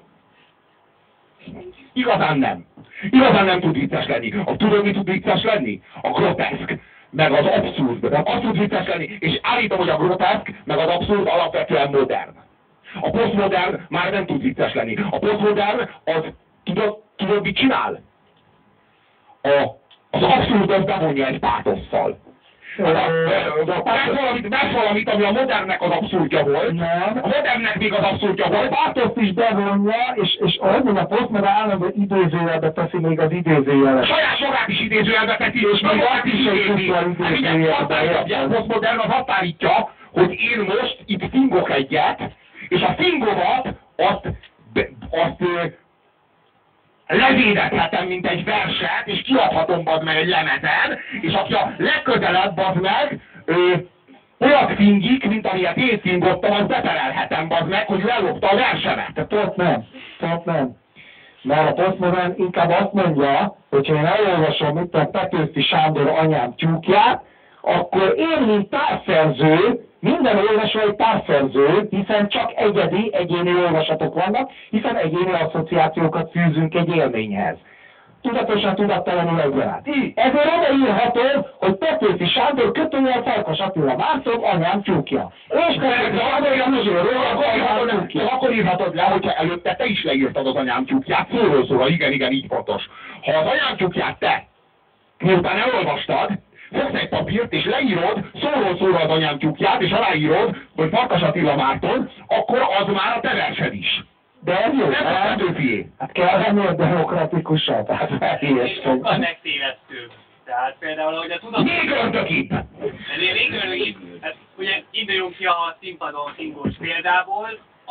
Igazán nem. Igazán nem tud vicces lenni. Tudod, mi tud vicces lenni? A groteszk, meg az abszurd. Az tud vicces lenni, és állítom, hogy a groteszk, meg az abszurd alapvetően modern. A posztmodern már nem tud vicces lenni. A posztmodern az, tudod mit csinál? Az abszurd az bevonja egy pátosszal. Vesz valamit, ami a modernnek az abszurdja volt. Nem. A modernnek még az abszurdja volt. A pátoszt is bevonja, és azon a posztmodern állandó idézőjelbe teszi még az idézőjelet. Saját magát is idézőjelbe teszi, és magát is idézi. A posztmodern az azt állítja, hogy én most itt fingok egyet, és a fingomat azt levédhetem, mint egy verset, és kiadhatom meg egy lemezen, és aki a legközelebb meg olyat fingik, mint amilyet én fingottam, azt beterelhetem meg, hogy ő ellopta a versemet. Tehát ott nem. Mert a posztmodern inkább azt mondja, hogy ha én elolvasom itt a Petőfi Sándor Anyám tyúkját, akkor én, mint társszerző, minden olvasó egy társszerző, hiszen csak egyéni olvasatok vannak, hiszen egyéni asszociációkat fűzünk egy élményhez. Tudatosan, tudattalanul egyaránt. Ezért odaírhatom, hogy Petőfi Sándor kötőjel Farkas Attila Márton Anyám tyúkja. És akkor írhatod le, hogyha előtte te is leírtad az Anyám tyúkját, szóról, igen, így fontos. Ha az Anyám tyúkját te, miután elolvastad, fogsz egy papírt, és leírod szóról az Anyám tyúkját, és aláírod, hogy Farkas Attila Márton, akkor az már a te versed is. De ez jó, nem a Petőfié. Hát kell lenni a demokratikusabb, hát És sokkal megtévesztőbb. Tehát például, hogy a tudat... Még ördögibb! Még ördögibb. Hát ugye induljunk ki a színpadon fingós példából,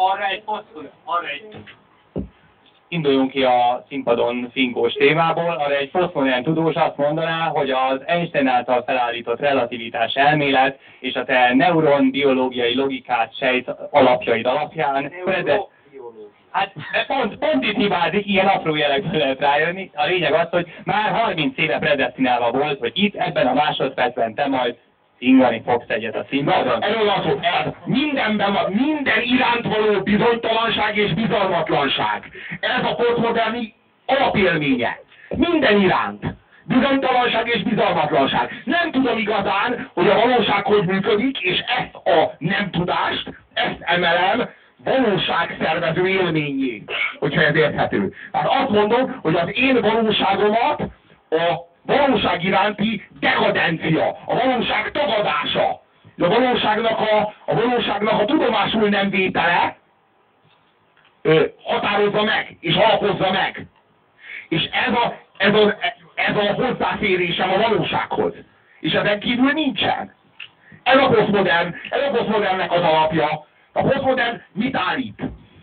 induljunk ki a színpadon fingós témából, arra egy posztmodern tudós azt mondaná, hogy az Einstein által felállított relativitás elmélet és a te neuronbiológiai logikát sejt alapjaid alapján... Hát pont itt hibázik, ilyen apró jelekből lehet rájönni. A lényeg az, hogy már 30 éve predesztinálva volt, hogy itt ebben a másodpercben te majd szingani fogsz egyet a színpadon. Erről az, hogy mindenben van, minden iránt való bizonytalanság és bizalmatlanság. Ez a posztmoderni alapélménye. Minden iránt. Bizonytalanság és bizalmatlanság. Nem tudom igazán, hogy a valóság hogy működik, és ezt a nem tudást, ezt emelem valóságszervező élményé, hogyha ez érthető. Tehát azt mondom, hogy az én valóságomat a valóság iránti dekadencia, a valóság tagadása, a valóságnak a tudomásul nem vétele határozza meg, és alapozza meg. És ez a hozzáférésem a valósághoz. És ezen kívül nincsen. Ez a posztmodernnek az alapja. A posztmodern mit állít?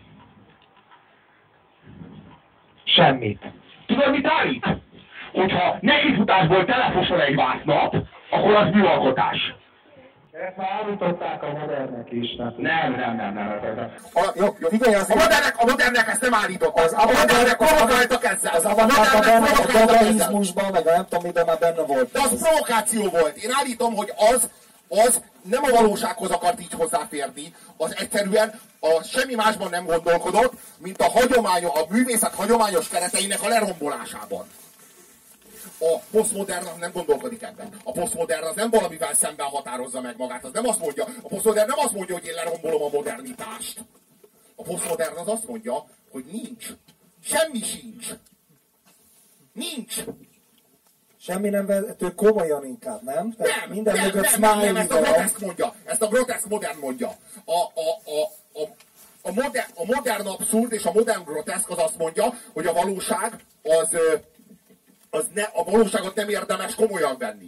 Semmit. Tudod, mit állít? Hogyha nekifutásból telefosol egy vásznat, akkor az műalkotás. Ezt már állították a modernek is. Nem. Jó, figyelj, a modernek ezt nem állították. Az a modernek provokáltak ezzel. Az avantgárdban, a dadaizmusban, meg a nem tudom miben már benne volt. De az provokáció volt. Én állítom, hogy az nem a valósághoz akart így hozzáférni, az egyszerűen semmi másban nem gondolkodott, mint a művészet hagyományos kereteinek a lerombolásában. A posztmodern nem gondolkodik ebben. A posztmodern az nem valamivel szemben határozza meg magát. Az nem azt mondja, a posztmodern nem azt mondja, hogy én lerombolom a modernitást. A posztmodern az azt mondja, hogy nincs. Semmi sincs. Nincs. Semmi nem vehető komolyan inkább, nem? Nem, minden nem, mögött nem, ezt a groteszk mondja. Ezt a groteszk modern mondja. A modern abszurd és a modern groteszk az azt mondja, hogy a valóság a valóságot nem érdemes komolyan venni.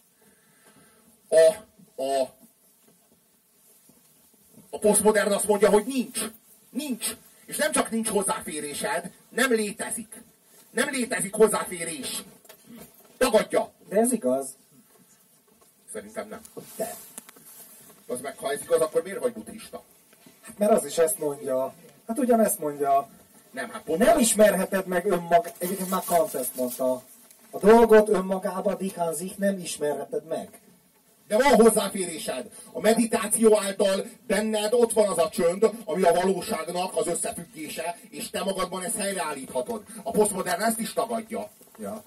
A posztmodern azt mondja, hogy nincs. Nincs. És nem csak nincs hozzáférésed, nem létezik. Nem létezik hozzáférés. Tagadja. De ez igaz. Szerintem nem. De. Az meg, ha ez igaz, akkor miért vagy buddhista? Hát mert az is ezt mondja. Hát ugyanezt mondja. Nem, hát pont Nem ismerheted meg önmagát. Egyébként már Kant ezt mondta. A dolgot önmagában, Dichán sich, nem ismerheted meg. De van hozzáférésed. A meditáció által benned ott van az a csönd, ami a valóságnak az összefüggése, és te magadban ezt helyreállíthatod. A posztmodern ezt is tagadja. Ja.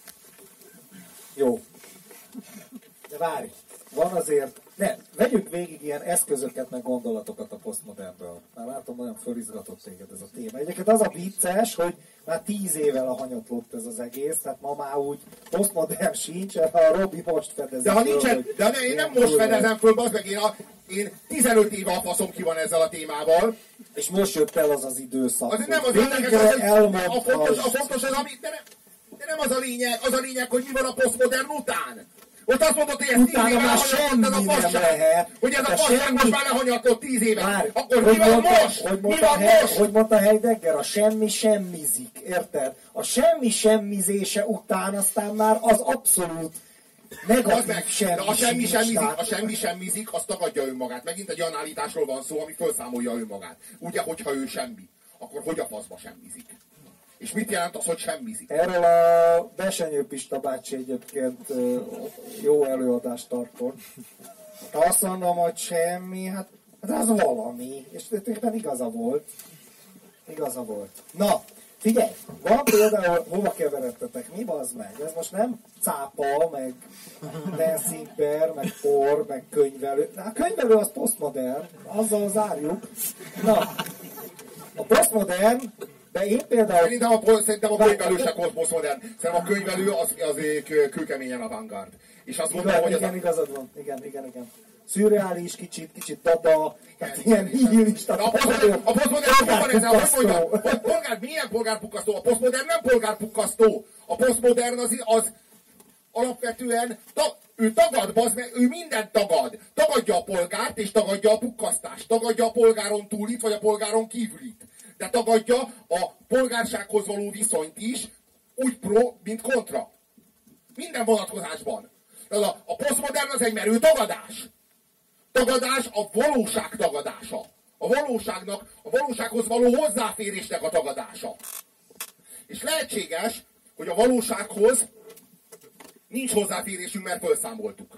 Jó. De várj, van azért... Ne, vegyük végig ilyen eszközöket, meg gondolatokat a posztmodernből. Már látom, nagyon fölizgatott téged ez a téma. Egyébként az a vicces, hogy már 10 éve hanyatlott ez az egész, tehát ma már úgy posztmodern sincs, a Robi most fedezi. De ha föl, nincsen, hogy de én nem most fedezem föl, bazd meg, én 15 éve a faszom ki van ezzel a témával. És most jött el az az időszak. Az nem az végre érdekes, elmondhass. a fontos az, ami, de nem az a lényeg, hogy mi van a posztmodern után. Ott azt mondod, hogy ez 10 Utána éve már lehanyatlott ez a semmi nem fasság. lehet. Hogy ez a De fasság semmi- most már lehanyatlott 10 éve. Várj, Akkor mi van most? Mi van most? Hogy mondta Heidegger? A semmi semmizik, érted? A semmi semmizése után aztán már az abszolút Az negatív meg, de a semmi semmizik, az tagadja önmagát. Megint egy olyan állításról van szó, ami felszámolja önmagát. Ugye, hogyha ő semmi, akkor hogy a faszba semmizik? És mit jelent az, hogy semmizik? Erről a Besenyő Pista bácsi egyébként jó előadást tartott. Ha azt mondom, hogy semmi, hát az valami. És tulajdonképpen igaza volt. Igaza volt. Na, figyelj, van például, hova keveredtetek? Mi bazd meg? Ez most nem cápa, meg dancing bear, meg por, meg könyvelő. Na, a könyvelő az posztmodern, azzal zárjuk. Na, a posztmodern, de én például... Szerintem a könyvelő se posztmodern. Szerintem a könyvelő az kőkeményen avantgárd. És azt gondolom, hogy igen, igazad van. Igen. Szürreális, kicsit dada, hát ilyen nihilista. A posztmodern milyen polgárpukkasztó? A posztmodern nem polgárpukkasztó. A posztmodern az alapvetően ő tagad, bazd meg, ő mindent tagad. Tagadja a polgárt és tagadja a pukkasztást. Tagadja a polgáron túlit vagy a polgáron kívülit. De tagadja a polgársághoz való viszonyt is, úgy pro, mint kontra. Minden vonatkozásban. A posztmodern az egy merő tagadás. Tagadás a valóság tagadása. A valósághoz való hozzáférésnek a tagadása. És lehetséges, hogy a valósághoz nincs hozzáférésünk, mert felszámoltuk.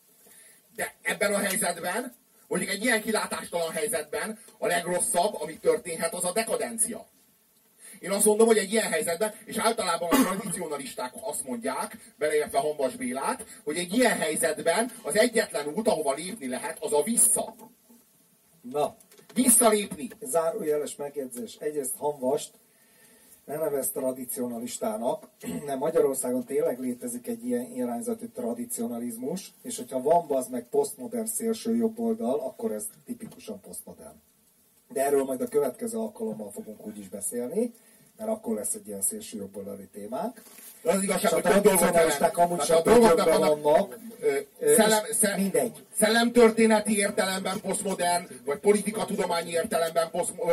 De ebben a helyzetben, mondjuk egy ilyen kilátástalan helyzetben a legrosszabb, ami történhet, az a dekadencia. Én azt mondom, hogy egy ilyen helyzetben, és általában a tradicionalisták azt mondják, beleértve Hamvas Bélát, hogy egy ilyen helyzetben az egyetlen út, ahova lépni lehet, az a vissza. Na, Visszalépni. zárójeles megjegyzés. Egyrészt Hamvast ne nevezd tradicionalistának, nem Magyarországon tényleg létezik egy ilyen irányzatú tradicionalizmus, és hogyha van bazd meg posztmodern szélső jobboldal, akkor ez tipikusan posztmodern. De erről majd a következő alkalommal fogunk úgy is beszélni, mert akkor lesz egy ilyen szélső jobboldali témánk. De az igazság, És a hogy több dolgot tradicionalisták amúgy jelent. sem A dolgoknak többen vannak. Mindegy. Szellemtörténeti értelemben posztmodern, vagy politikatudományi értelemben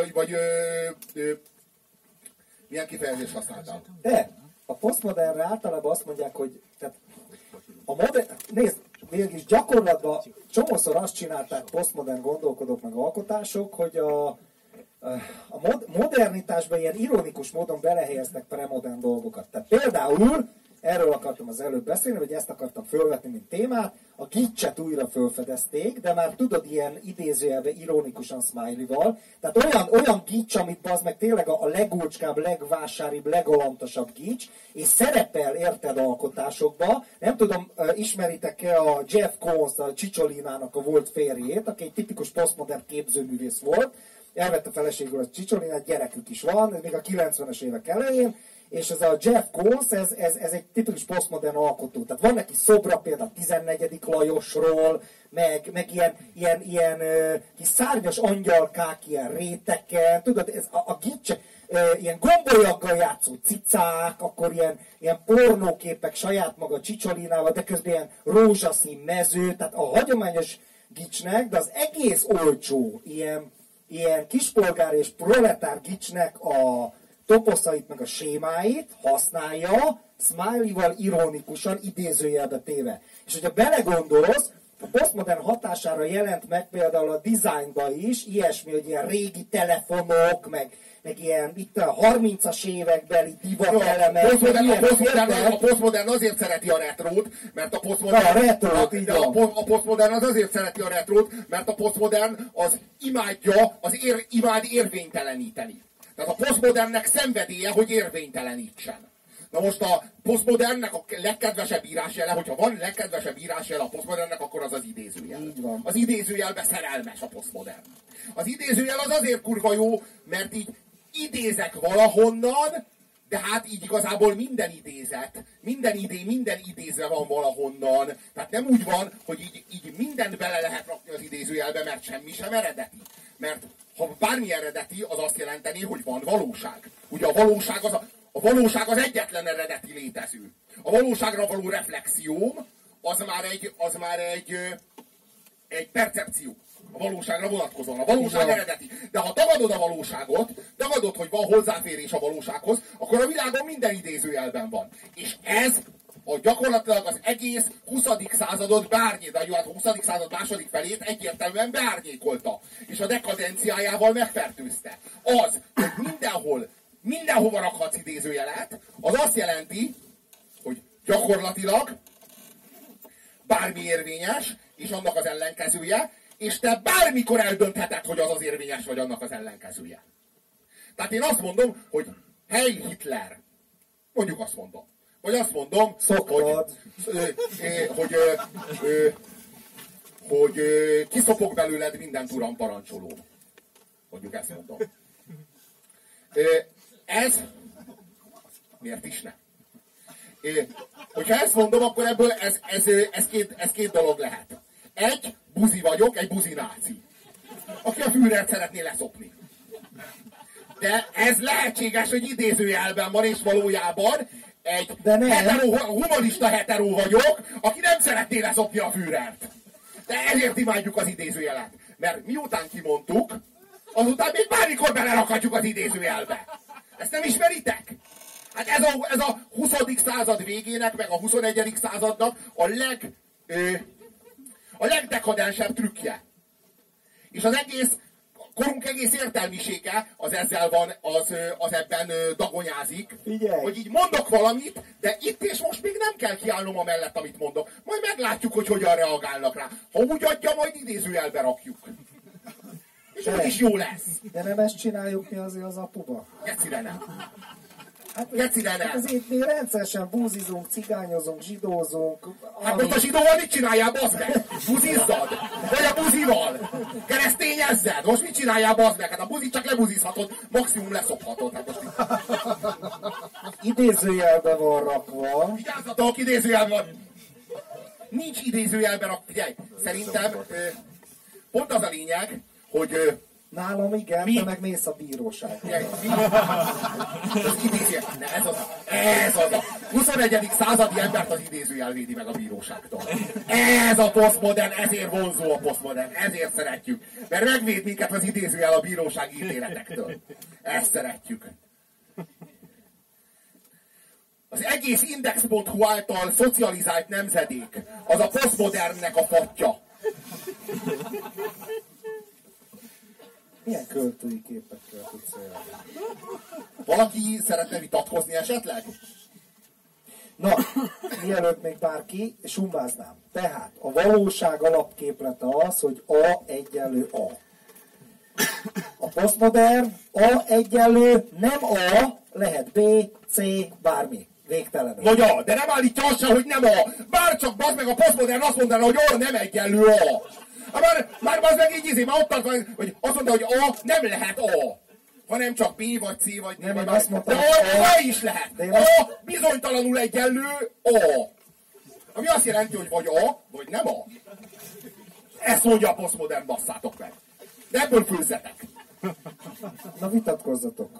milyen kifejezést használtál? De a posztmodernre általában azt mondják, hogy tehát a modern, nézd, mégis gyakorlatban csomószor azt csinálták posztmodern gondolkodók meg alkotások, hogy a modernitásban ilyen ironikus módon belehelyeznek premodern dolgokat. Tehát például, erről akartam az előbb beszélni, vagy ezt akartam fölvetni, mint témát, a gicset újra fölfedezték, de már tudod, ilyen idézőjelve ironikusan smiley-val. Tehát olyan gics, amit bazd meg tényleg a legócskább, legvásáribb, legalantosabb gics, és szerepel, érted, alkotásokba. Nem tudom, ismeritek-e a Jeff Koons, a Csicsolinának a volt férjét, aki egy tipikus posztmodern képzőművész volt. Elvette feleségül a Csicsolinát, gyerekük is van, ez még a 90-es évek elején, és ez a Jeff Koons, ez egy tipikus posztmodern alkotó. Tehát van neki szobra például a 14. Lajosról, meg ilyen kis szárnyas angyalkák, ilyen réteken, tudod, ez a gics, ilyen gombolyaggal játszó cicák, akkor ilyen pornóképek saját maga Csicsolinával, de közben ilyen rózsaszín mező, tehát a hagyományos gicsnek, de az egész olcsó, ilyen kispolgár és proletár gicsnek a toposzait meg a sémáit használja, smiley-val ironikusan idézőjelbe téve. És hogyha belegondolsz, a posztmodern hatására jelent meg például a dizájnban is, ilyesmi, hogy ilyen régi telefonok, meg ilyen itt a 30-as évekbeli divatelemek. A posztmodern azért szereti a retrót, mert a posztmodern az azért szereti a retrót, mert a posztmodern az imád érvényteleníteni. Tehát a posztmodernnek szenvedélye, hogy érvénytelenítsen. Na most a posztmodernnek a legkedvesebb írásjele, hogyha van legkedvesebb írásjele a posztmodernnek, akkor az az idézőjel. Így van. Az idézőjelbe szerelmes a posztmodern. Az idézőjel az azért kurva jó, mert így idézek valahonnan, de hát így igazából minden idézet, minden idézve van valahonnan. Tehát nem úgy van, hogy így mindent bele lehet rakni az idézőjelbe, mert semmi sem eredeti. Mert ha bármi eredeti, az azt jelenteni, hogy van valóság. Ugye a valóság az egyetlen eredeti létező. A valóságra való reflexióm az már egy percepció. A valóságra vonatkozóan. A valóság eredeti. De ha tagadod a valóságot, tagadod, hogy van hozzáférés a valósághoz, akkor a világon minden idézőjelben van. És ez gyakorlatilag az egész 20. századot a 20. század második felét egyértelműen beárnyékolta. És a dekadenciájával megfertőzte. Az, hogy mindenhova rakhatsz idézőjelet, az azt jelenti, hogy gyakorlatilag bármi érvényes, és annak az ellenkezője, és te bármikor eldöntheted, hogy az érvényes, vagy annak az ellenkezője. Tehát én azt mondom, hogy Heil Hitler. Mondjuk azt mondom. Vagy azt mondom, hogy kiszopok belőled mindent uram parancsoló. Mondjuk ezt mondom. Ez miért is ne? Hogyha ezt mondom, akkor ebből ez két dolog lehet. Egy buzi vagyok, egy buzi náci, aki a Führert szeretné leszopni. De ez lehetséges, hogy idézőjelben van, és valójában egy humanista hetero vagyok, aki nem szeretné leszopni a Führert. De ezért imádjuk az idézőjelet. Mert miután kimondtuk, azután még bármikor belerakhatjuk az idézőjelbe. Ezt nem ismeritek? Hát ez a 20. század végének, meg a 21. századnak a legdekadensebb trükkje. És az korunk egész értelmisége az ezzel van, az ebben dagonyázik. Figyelj. Hogy így mondok valamit, de itt és most még nem kell kiállnom amellett, amit mondok. Majd meglátjuk, hogy hogyan reagálnak rá. Ha úgy adja, majd idézőjelbe rakjuk. És úgy is jó lesz. De nem ezt csináljuk mi azért az apuba? Gecire nem. Hát azért mi rendszeresen búzizunk, cigányozunk, zsidózunk. Hát most a zsidóval mit csináljál, bazd meg? Buzizzad? Vagy a buzival? Keresztényezzed? Most mit csináljál, bazd meg? Hát a buzit csak lebuzizhatod, maximum leszophatod. Hát most idézőjelbe van rakva. Vigyázzatok, idézőjelben van. Nincs idézőjelben rakva. Figyelj, szerintem pont az a lényeg, hogy nálam igen, te meg mész a bíróság. Ez az a 21. századi embert az idézőjel védi meg a bíróságtól. Ez a posztmodern, ezért vonzó a posztmodern, ezért szeretjük. Mert megvéd minket az idézőjel a bírósági ítéletektől. Ezt szeretjük. Az egész Index.hu által szocializált nemzedék, az a posztmodernnek a fatja. Milyen költői képekkel tudsz élni? Valaki szeretne vitatkozni esetleg? Na, mielőtt még bárki, summáznám. Tehát a valóság alapképlete az, hogy A egyenlő A. A posztmodern A egyenlő nem A, lehet B, C, bármi. Végtelenül. Vagy A, de nem állítja azt sem, hogy nem A. Bárcsak bazd meg a posztmodern azt mondaná, hogy A nem egyenlő A. Már az meg így már ott tart, hogy azt mondta, hogy A nem lehet A. Hanem csak B, vagy C, vagy D, nem, vagy azt mondtam, de A is lehet. A bizonytalanul egyenlő A. Ami azt jelenti, hogy vagy A, vagy nem A. Ezt mondja a posztmodern, basszátok meg. De ebből főzzetek. Na vitatkozzatok.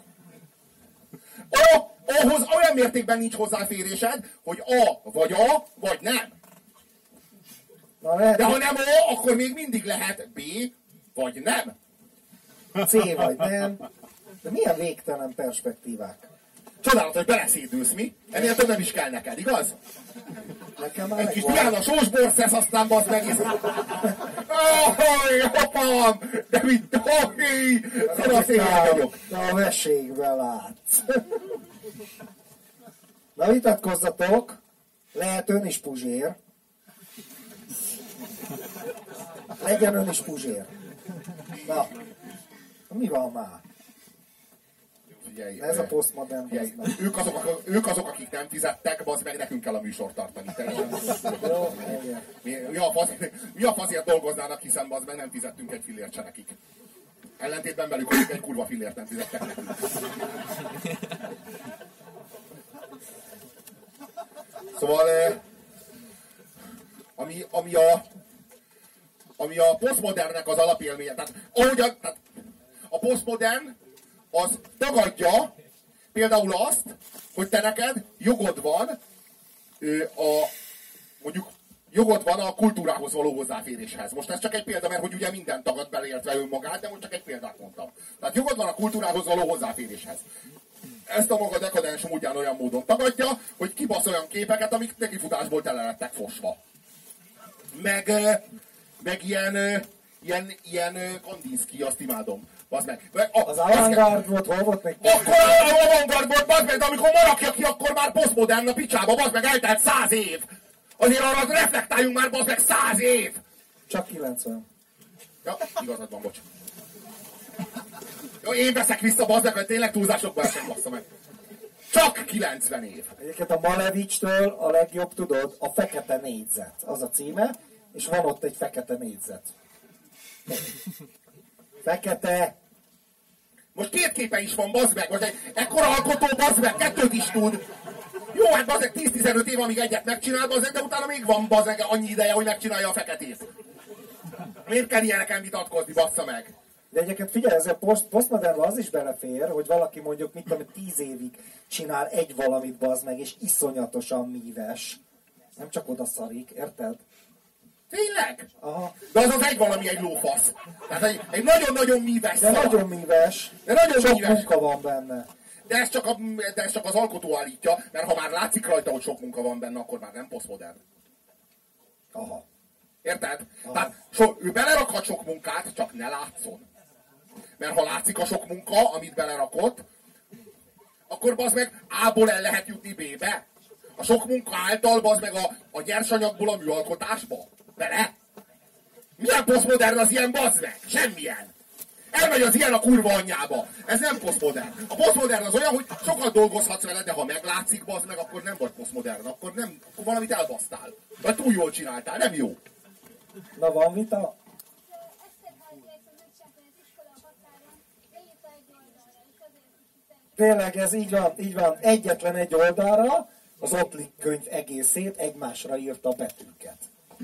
Ahhoz olyan mértékben nincs hozzáférésed, hogy A, vagy nem. De ha nem A, akkor még mindig lehet B, vagy nem. C vagy nem. De milyen végtelen perspektívák? Csodálatos, hogy beleszédülsz, mi? Ennél több nem is kell neked, igaz? Nekem már Egy kis megvan. Diana sósbort szesz, aztán bazd meg is. Ahoy, hoppam! De mit, ahoy! Szanaszéhen vagyok. De a veségben látsz. Na vitatkozzatok, lehet ön is puzsér. Legyen ön is puzsér. Na, mi van már? Figyelj, Ez a posztmodern. figyelj, ők azok, akik nem fizettek, bazd meg, nekünk kell a műsort tartani. Jó, igen. Mi a faszért dolgoznának, hiszen bazd meg nem fizettünk egy fillért se nekik. Ellentétben velük, hogy egy kurva fillért nem fizettek nekünk. Szóval, ami a posztmodernnek az alapélménye, tehát a posztmodern az tagadja például azt, hogy te neked jogod van mondjuk jogod van a kultúrához való hozzáféréshez. Most ez csak egy példa, mert hogy ugye minden tagad beleértve önmagát, de most csak egy példát mondtam. Tehát jogod van a kultúrához való hozzáféréshez. Ezt a maga dekadens módján olyan módon tagadja, hogy kibasz olyan képeket, amik nekifutásból tele lettek fosva. Meg ilyen Kandinsky, azt imádom. Bazd meg. Az avantgárd volt, hol volt még? Akkor az avantgárd volt, bazd meg, de amikor ma rakja ki, akkor már posztmodern a picsába, bazd meg, eltelt 100 év. Azért arra reflektáljunk már, bazd meg, 100 év. Csak 90. Ja, igazad van, bocs. Jó, én veszek vissza, bazd meg, hogy tényleg túlzásokba esek, bassza meg. Csak 90 év. Egyébként a Malevich-től a legjobb, tudod, a fekete négyzet. Az a címe, és van ott egy fekete négyzet. Fekete. Most két képe is van, bazd meg, most egy ekkora alkotó, bazd meg, kettőt is tud. Jó, hát bazd meg, 10-15 év, amíg egyet megcsinál, bazd meg, de utána még van, bazd meg, annyi ideje, hogy megcsinálja a feketét. Miért kell ilyeneken vitatkozni, bassza meg? De egyébként figyelj, ez a posztmodernben az is belefér, hogy valaki mondjuk, mit tudom, 10 évig csinál egy valamit, bazd meg, és iszonyatosan míves. Nem csak oda szarik, érted? Tényleg? Aha. De az egy valami, egy lófasz. Tehát egy nagyon-nagyon míves De szar. nagyon míves. De nagyon Sok míves. munka van benne. De ez csak az alkotó állítja, mert ha már látszik rajta, hogy sok munka van benne, akkor már nem posztmodern. Aha. Érted? Tehát ő belerakhat sok munkát, csak ne látszon. Mert ha látszik a sok munka, amit belerakott, akkor bazd meg A-ból el lehet jutni B-be. A sok munka által bazd meg a nyersanyagból a műalkotásba. Bele? Milyen posztmodern az ilyen, bazd meg? Semmilyen. Elmegy az ilyen a kurva anyjába. Ez nem posztmodern. A posztmodern az olyan, hogy sokat dolgozhatsz vele, de ha meglátszik, bazd meg, akkor nem vagy posztmodern. Akkor valamit elbasztál. Vagy túl jól csináltál. Nem jó. Na van vita? Tényleg ez így van. Egyetlen egy oldalra az Ottlik könyv egészét egymásra írta a betűket.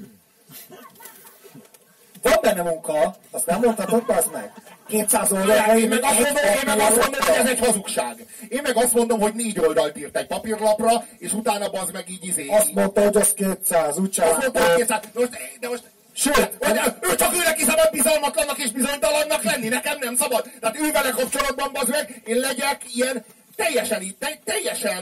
Van benne munka, azt nem mondhatod, bazd meg. 200 oldal. Én meg azt mondom, hogy ez egy hazugság. Én meg azt mondom, hogy 4 oldalt írt egy papírlapra, és utána bazd meg így Azt mondta, hogy az 200, úgy Azt mondta, hogy 200. De most... Sőt, ő csak őnek is szabad bizalmatlannak és bizonytalannak lenni, nekem nem szabad. Tehát ő vele kapcsolatban, bazd meg, én legyek ilyen teljesen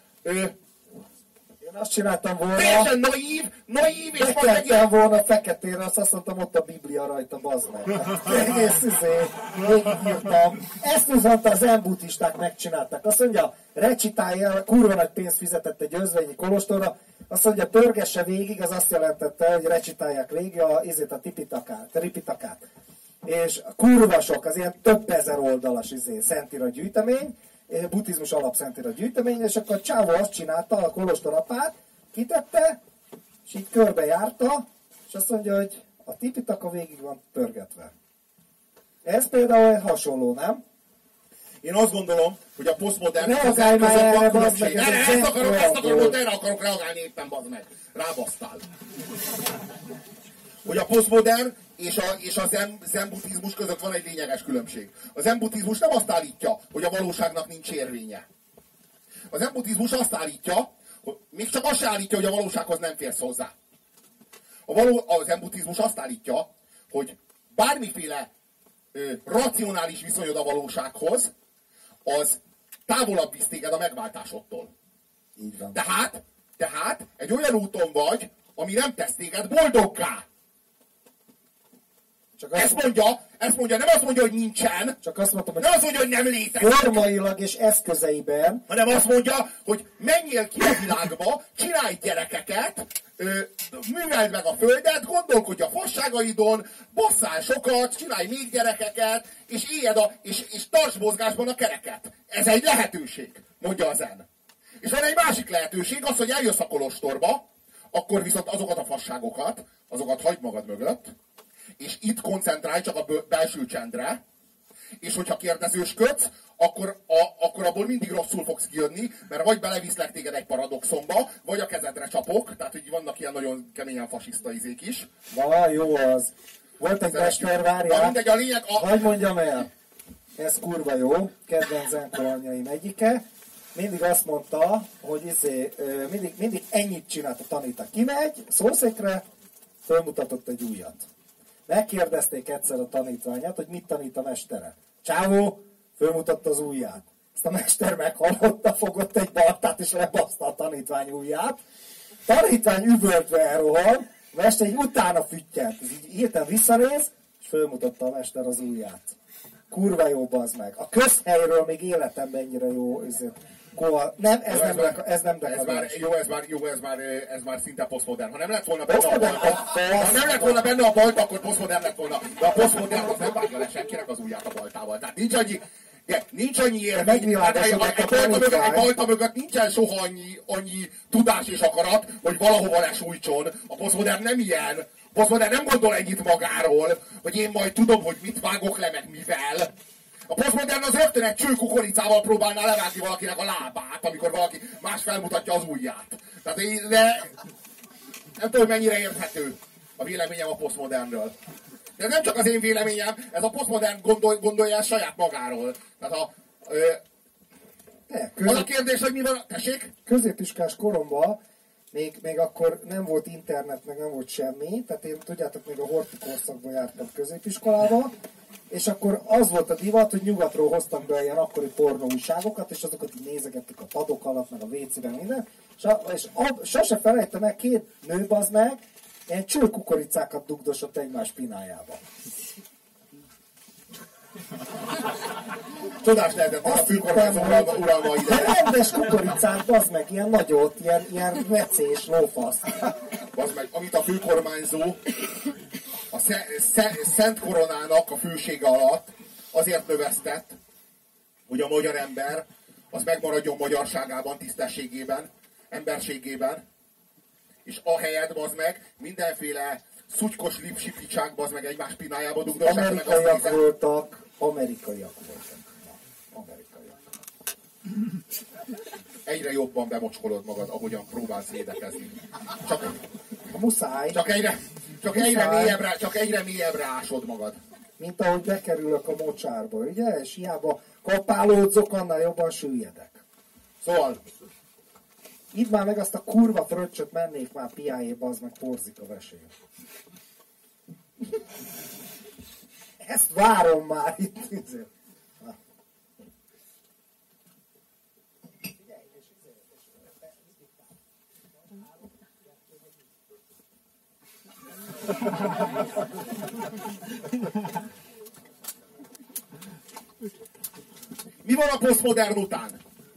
én azt csináltam volna, teljesen naív és betettem volna feketére, azt mondtam, ott a Biblia rajta, bazd meg. Egész végigírtam. Ezt viszont az zen-buddhisták megcsinálták. Azt mondja, recitálja, kurva nagy pénzt fizetett egy özvegyi kolostorra, azt mondja, pörgesse végig, az azt jelentette, hogy recitálják végig a Tripitakát. És kurva sok, az ilyen több ezer oldalas szentirat gyűjtemény, buddhizmus alapszentirat gyűjtemény, és akkor Csávó azt csinálta, a kolostor apát, kitette, és így körbe járta, és azt mondja, hogy a Tipitaka végig van pörgetve. Ez például hasonló, nem? Én azt gondolom, hogy a posztmodern Reagálj már erre, bazd meg, ezt akarom, erre akarok reagálni éppen, bazd meg. Rábasztál. Hogy a posztmodern és a zen-buddhizmus között van egy lényeges különbség. A zen-buddhizmus nem azt állítja, hogy a valóságnak nincs érvénye. A zen-buddhizmus azt állítja, hogy még csak azt se állítja, hogy a valósághoz nem férsz hozzá. A zen-buddhizmus azt állítja, hogy bármiféle racionális viszonyod a valósághoz, az távolabb visz téged a megváltásodtól. Így van. Tehát egy olyan úton vagy, ami nem tesz téged boldoggá. Csak Ezt mondja, nem azt mondja, hogy nincsen, Csak azt mondtam, hogy nem azt mondja, hogy nem létezik, formailag és eszközeiben hanem azt mondja, hogy menjél ki a világba, csinálj gyerekeket, műveld meg a földet, gondolkodj a fasságaidon, bosszál sokat, csinálj még gyerekeket, és és tarts mozgásban a kereket. Ez egy lehetőség, mondja a zen. És van egy másik lehetőség, az, hogy eljössz a kolostorba, akkor viszont azokat a fasságokat, azokat hagyd magad mögött, és itt koncentrálj csak a belső csendre, és hogyha kérdezősködsz, akkor abból mindig rosszul fogsz kijönni, mert vagy beleviszlek téged egy paradoxomba, vagy a kezedre csapok, tehát hogy vannak ilyen nagyon keményen fasiszta izék is. jó az. Volt egy mester, várjál. Mindegy, a lényeg... Hagy mondjam el. Ez kurva jó. Kedvenc zenkalanjaim egyike. Mindig azt mondta, hogy mindig ennyit csinált a tanítás. Kimegy, szószékre, fölmutatott egy újat. Megkérdezték egyszer a tanítványát, hogy mit tanít a mestere. Csávó, fölmutatta az ujját. Ezt a mester meghallotta, fogott egy baltát, és lebaszta a tanítvány ujját. Tanítvány üvöltve elrohan, a mester így utána füttyent. Ez így hirtelen visszanéz, és fölmutatta a mester az ujját. Kurva jó, bazd meg. A közhelyről még életemben ennyire jó. Ez nem dekadens. Ez már szinte posztmodern. Ha nem lett volna benne a balta, akkor posztmodern lett volna. De a posztmodern az nem vágja le senkinek az ujját a baltával. Tehát nincs annyi érvény. Egy balta mögött nincsen soha annyi tudás és akarat, hogy valahova lesújtson. A posztmodern nem ilyen. A posztmodern nem gondol ennyit magáról, hogy én majd tudom, hogy mit vágok le, meg mivel. A posztmodern az rögtön egy csőkukoricával próbálná levágni valakinek a lábát, amikor valaki más felmutatja az ujját. Tehát nem tudom, mennyire érthető a véleményem a posztmodernről. De nem csak az én véleményem, ez a posztmodern gondolja saját magáról. Tehát az a kérdés, hogy mi van... Tessék? Középiskolás koromban még akkor nem volt internet, meg nem volt semmi, tehát én, tudjátok, még a horti korszakban jártam középiskolába, és akkor az volt a divat, hogy nyugatról hoztak be ilyen akkori pornóújságokat, és azokat így nézegettük a padok alatt, meg a WC-ben, minden, és sose felejtem el, két nő, bazd meg, ilyen csőkukoricákat dugdosott egymás pinájába. Csodás lehetett a fülkormányzó uralma ide. Rendes kukoricát, bazd meg, ilyen nagyot, ilyen recés lófasz. Bazd meg, amit a fülkormányzó a Szent Koronának a fősége alatt azért növesztett, hogy a magyar ember az megmaradjon magyarságában, tisztességében, emberségében, és ahelyett, bazd meg, mindenféle szutykos lipsipicsák, bazd meg, egymás pinájába dugdossák meg azt nézett. Amerikaiak voltak. Egyre jobban bemocskolod magad, ahogyan próbálsz védekezni. Muszáj. Csak egyre mélyebbre ásod magad. Mint ahogy bekerülök a mocsárba, ugye? És hiába kapálódzok, annál jobban süllyedek. Szóval... Idd már meg azt a kurva fröccsöt, mennék már piájéba, az meg porzik a vesély. Ezt várom már itt. Mi van a posztmodern után?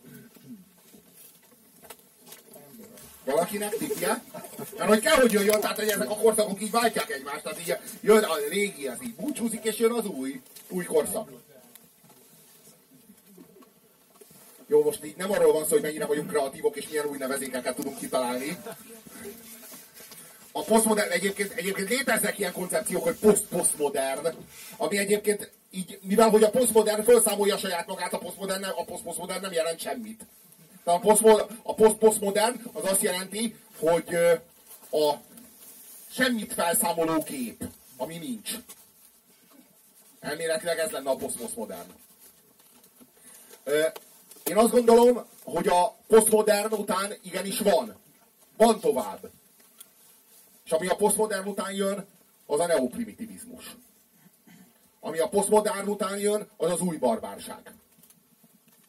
Valakinek tikje? Mert hogy kell, hogy jöjjön, tehát hogy ezek a korszakok így váltják egymást, tehát így jön a régi, ez így búcsúzik, és jön az új korszak. Jó, most így nem arról van szó, hogy mennyire vagyunk kreatívok, és milyen új nevezékeket tudunk kitalálni. A posztmodern, egyébként léteznek ilyen koncepciók, hogy posztmodern, ami egyébként így, mivel hogy a posztmodern felszámolja saját magát, a posztmodern nem jelent semmit. A posztmodern az azt jelenti, hogy a semmit felszámoló gép, ami nincs. Elméletileg ez lenne a posztmodern. Én azt gondolom, hogy a posztmodern után igenis van. Van tovább. És ami a posztmodern után jön, az a neoprimitivizmus. Ami a posztmodern után jön, az az új barbárság.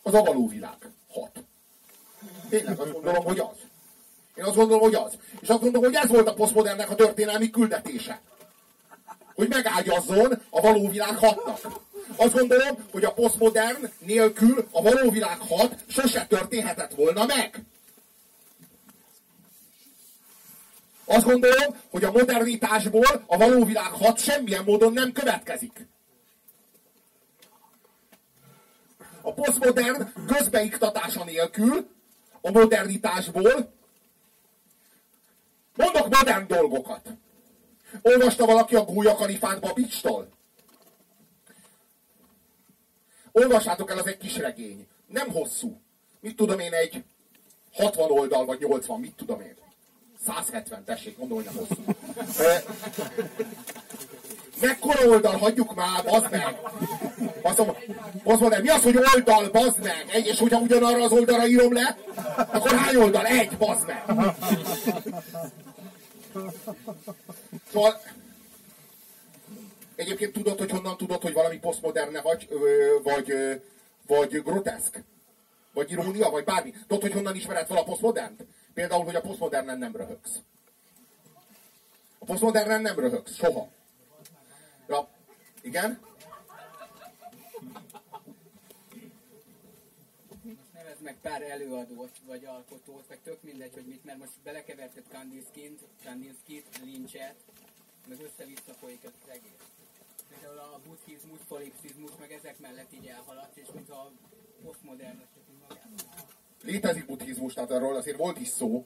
Az a való világ. 6. Tényleg azt gondolom, hogy az. Én azt gondolom, hogy az. És azt gondolom, hogy ez volt a posztmodernnek a történelmi küldetése. Hogy megágyazzon a való világ 6-nak. Azt gondolom, hogy a posztmodern nélkül a való világ 6 sose történhetett volna meg. Azt gondolom, hogy a modernitásból a való világ 6 semmilyen módon nem következik. A posztmodern közbeiktatása nélkül a modernitásból mondok modern dolgokat. Olvasta valaki a Gólya Kalifát Babicstól? Olvassátok el, az egy kis regény. Nem hosszú. Mit tudom én, egy 60 oldal, vagy 80, mit tudom én. 170, tessék, mondom, hogy nem hosszú. Mekkora oldal, hagyjuk már, bazd meg! Mi az, hogy oldal, bazd meg? És hogyha ugyanarra az oldalra írom le, akkor hány oldal? Egy, bazd meg! Szóval, egyébként tudod, hogy honnan tudod, hogy valami posztmoderne vagy groteszk? Vagy irónia, vagy bármi. Tudod, hogy honnan ismered fel a posztmodernt? Például, hogy a posztmodernen nem röhögsz. A posztmodernen nem röhögsz. Soha. Ja, igen? Most nevezd meg pár előadót, vagy alkotót, vagy tök mindegy, hogy mit, mert most belekeverted Kandinskit, Lynchet, meg össze-vissza folyik ez az egész. Például a buddhizmus, szolipszizmus, meg ezek mellett így elhaladt, és mint a posztmodern csak így magában. Létezik buddhizmus, tehát arról azért volt is szó.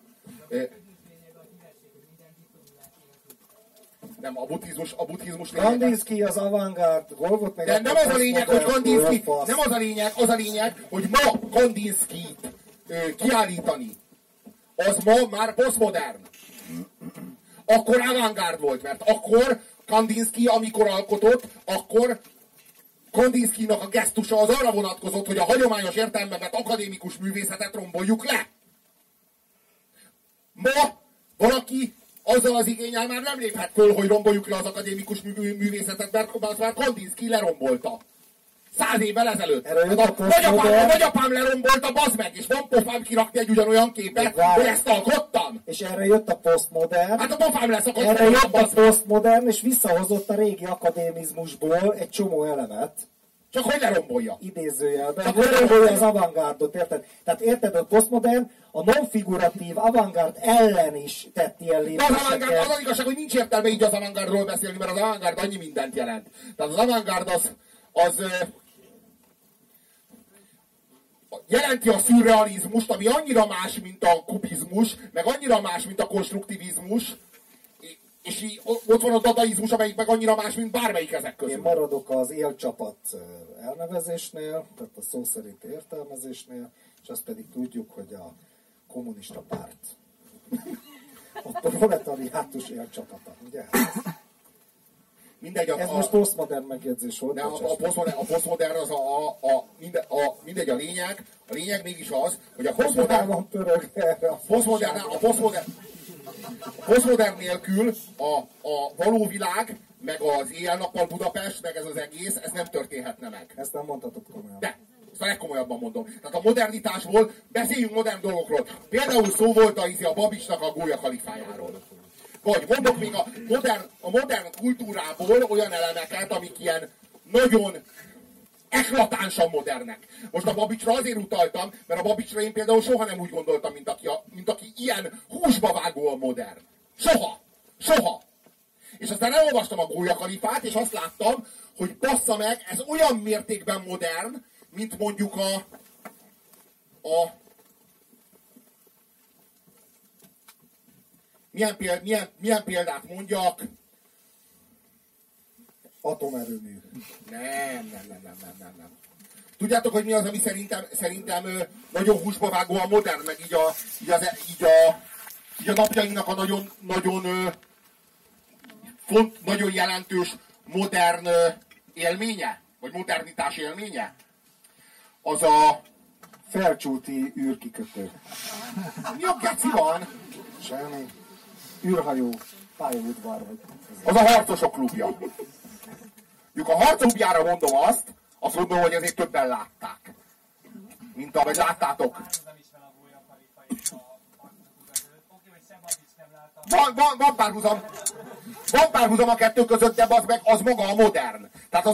Nem, a buddhizmus Kandinsky az avantgárd, hol volt meg? De nem az a lényeg, hogy Kandinsky, nem az a lényeg, hogy ma Kandinskit kiállítani. Az ma már posztmodern. Akkor avantgárd volt, mert akkor Kandinsky, amikor alkotott, akkor Kandinszkinak a gesztusa az arra vonatkozott, hogy a hagyományos értelmemet, akadémikus művészetet romboljuk le. Ma valaki azzal az igénnyel már nem léphet föl, hogy romboljuk le az akadémikus művészetet, mert már Kandinsky lerombolta. 100 évvel ezelőtt. A nagyapám lerombolta, bazd meg, és van pofám kirakni egy ugyanolyan képet, hogy ezt alkottam. És erre jött a posztmodern. Hát a pofám leszakadt. Erre jött a posztmodern, és visszahozott a régi akadémizmusból egy csomó elemet. Csak hogy lerombolja? Idézőjelben. Lerombolja az avantgárdot, érted? Tehát érted, a posztmodern a non-figuratív avantgárd ellen is tett ilyen lépéseket. Az az igazság, hogy nincs értelme így az avantgárdról beszélni, mert az avantgárd annyi mindent jelent. Tehát az avantgárd az jelenti a szürrealizmust, ami annyira más, mint a kubizmus, meg annyira más, mint a konstruktivizmus, és így ott van a dadaizmus, amelyik meg annyira más, mint bármelyik ezek közül. Én maradok az élcsapat elnevezésnél, tehát a szó szerinti értelmezésnél, és azt pedig tudjuk, hogy a kommunista párt. Ott a proletariátus élcsapata, ugye? Mindegy, ez most posztmodern megjegyzés volt. A posztmodern az mindegy a lényeg. A lényeg mégis az, hogy a posztmodern nélkül a való világ, meg az éjjel-nappal Budapest, meg ez az egész, ez nem történhetne meg. Ezt nem mondhatod komolyan. De, ezt a legkomolyabban mondom. Tehát a modernitásból beszéljünk modern dolgokról. Például szó volt a Babicsnak a Gólya Kalifájáról. Vagy mondok még a modern kultúrából olyan elemeket, amik ilyen nagyon eklatánsan modernek. Most a Babicsra azért utaltam, mert a Babicsra én például soha nem úgy gondoltam, mint aki ilyen húsba vágóan modern. Soha! Soha! És aztán elolvastam a Gólya Kalifát, és azt láttam, hogy bassza meg, ez olyan mértékben modern, mint mondjuk milyen példát mondjak? Atomerőmű. Nem. Tudjátok, hogy mi az, ami szerintem nagyon húsba vágóan modern, meg így a napjainknak a nagyon jelentős modern élménye? Vagy modernitás élménye? Az a Felcsúti űrkikötő. Mi a geci van? Semmi. Űrhajó, pályaudvar vagy. Az a harcosok klubja. A harcok klubjára mondom azt mondom, hogy azért többen látták. mint ahogy láttátok. Van párhuzam a kettő között, de az maga a modern. Tehát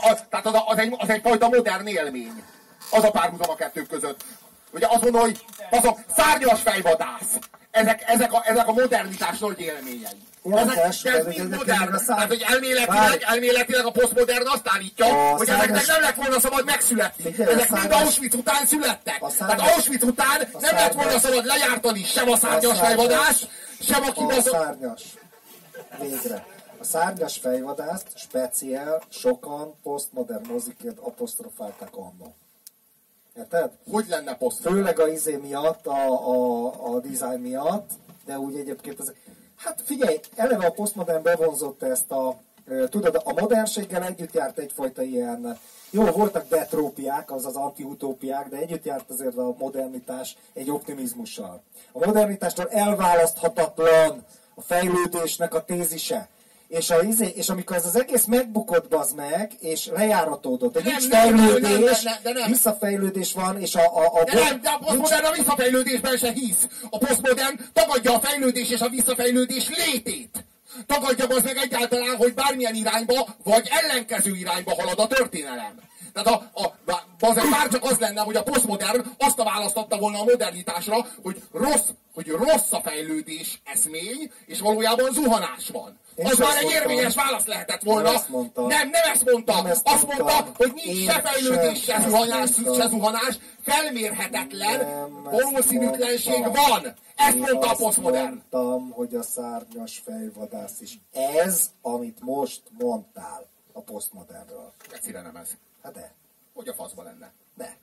az egyfajta modern élmény. Az a párhuzam a kettő között. Ugye azt mondom, hogy azok szárnyas fejvadász. Ezek a modernitás nagy élményei. Ez mind modern. Tehát, hogy elméletileg a posztmodern azt állítja, hogy ezeknek nem lett volna szabad megszületni. Ezek mind Auschwitz után születtek. Tehát Auschwitz után nem lett volna szabad lejártani sem a szárnyas fejvadász, sem a kibaszott... A szárnyas. Végre. A szárnyas fejvadászt speciál sokan posztmodern moziként apostrofálták annó. Érted? Hogy lenne posztmodern? Főleg a izé miatt, a design miatt, de úgy egyébként az... Hát figyelj, eleve a posztmodern bevonzott ezt tudod, a modernséggel együtt járt egyfajta ilyen... Jó, voltak detrópiák, azaz antiutópiák, de együtt járt azért a modernitás egy optimizmussal. A modernitástól elválaszthatatlan a fejlődésnek a tézise. És amikor ez az egész megbukott, bazd meg, és lejáratódott, hogy nincs fejlődés, visszafejlődés van, és de a posztmodern a visszafejlődésben se hisz. A posztmodern tagadja a fejlődés és a visszafejlődés létét. Tagadja az meg egyáltalán, hogy bármilyen irányba, vagy ellenkező irányba halad a történelem. Tehát bár csak az lenne, hogy a posztmodern azt választotta volna a modernitásra, hogy rossz a fejlődés eszmény, és valójában zuhanás van. Az már egy érvényes válasz lehetett volna. Nem ezt mondta. Azt mondta, hogy nincs se fejlődés, se zuhanás, felmérhetetlen valószínűtlenség van. Ezt mondta a posztmodern. Mondtam, hogy a szárnyas fejvadász is. Ez, amit most mondtál a posztmodernről. Egyszerűen nem ez. Hát de. Hogy a faszba lenne? De.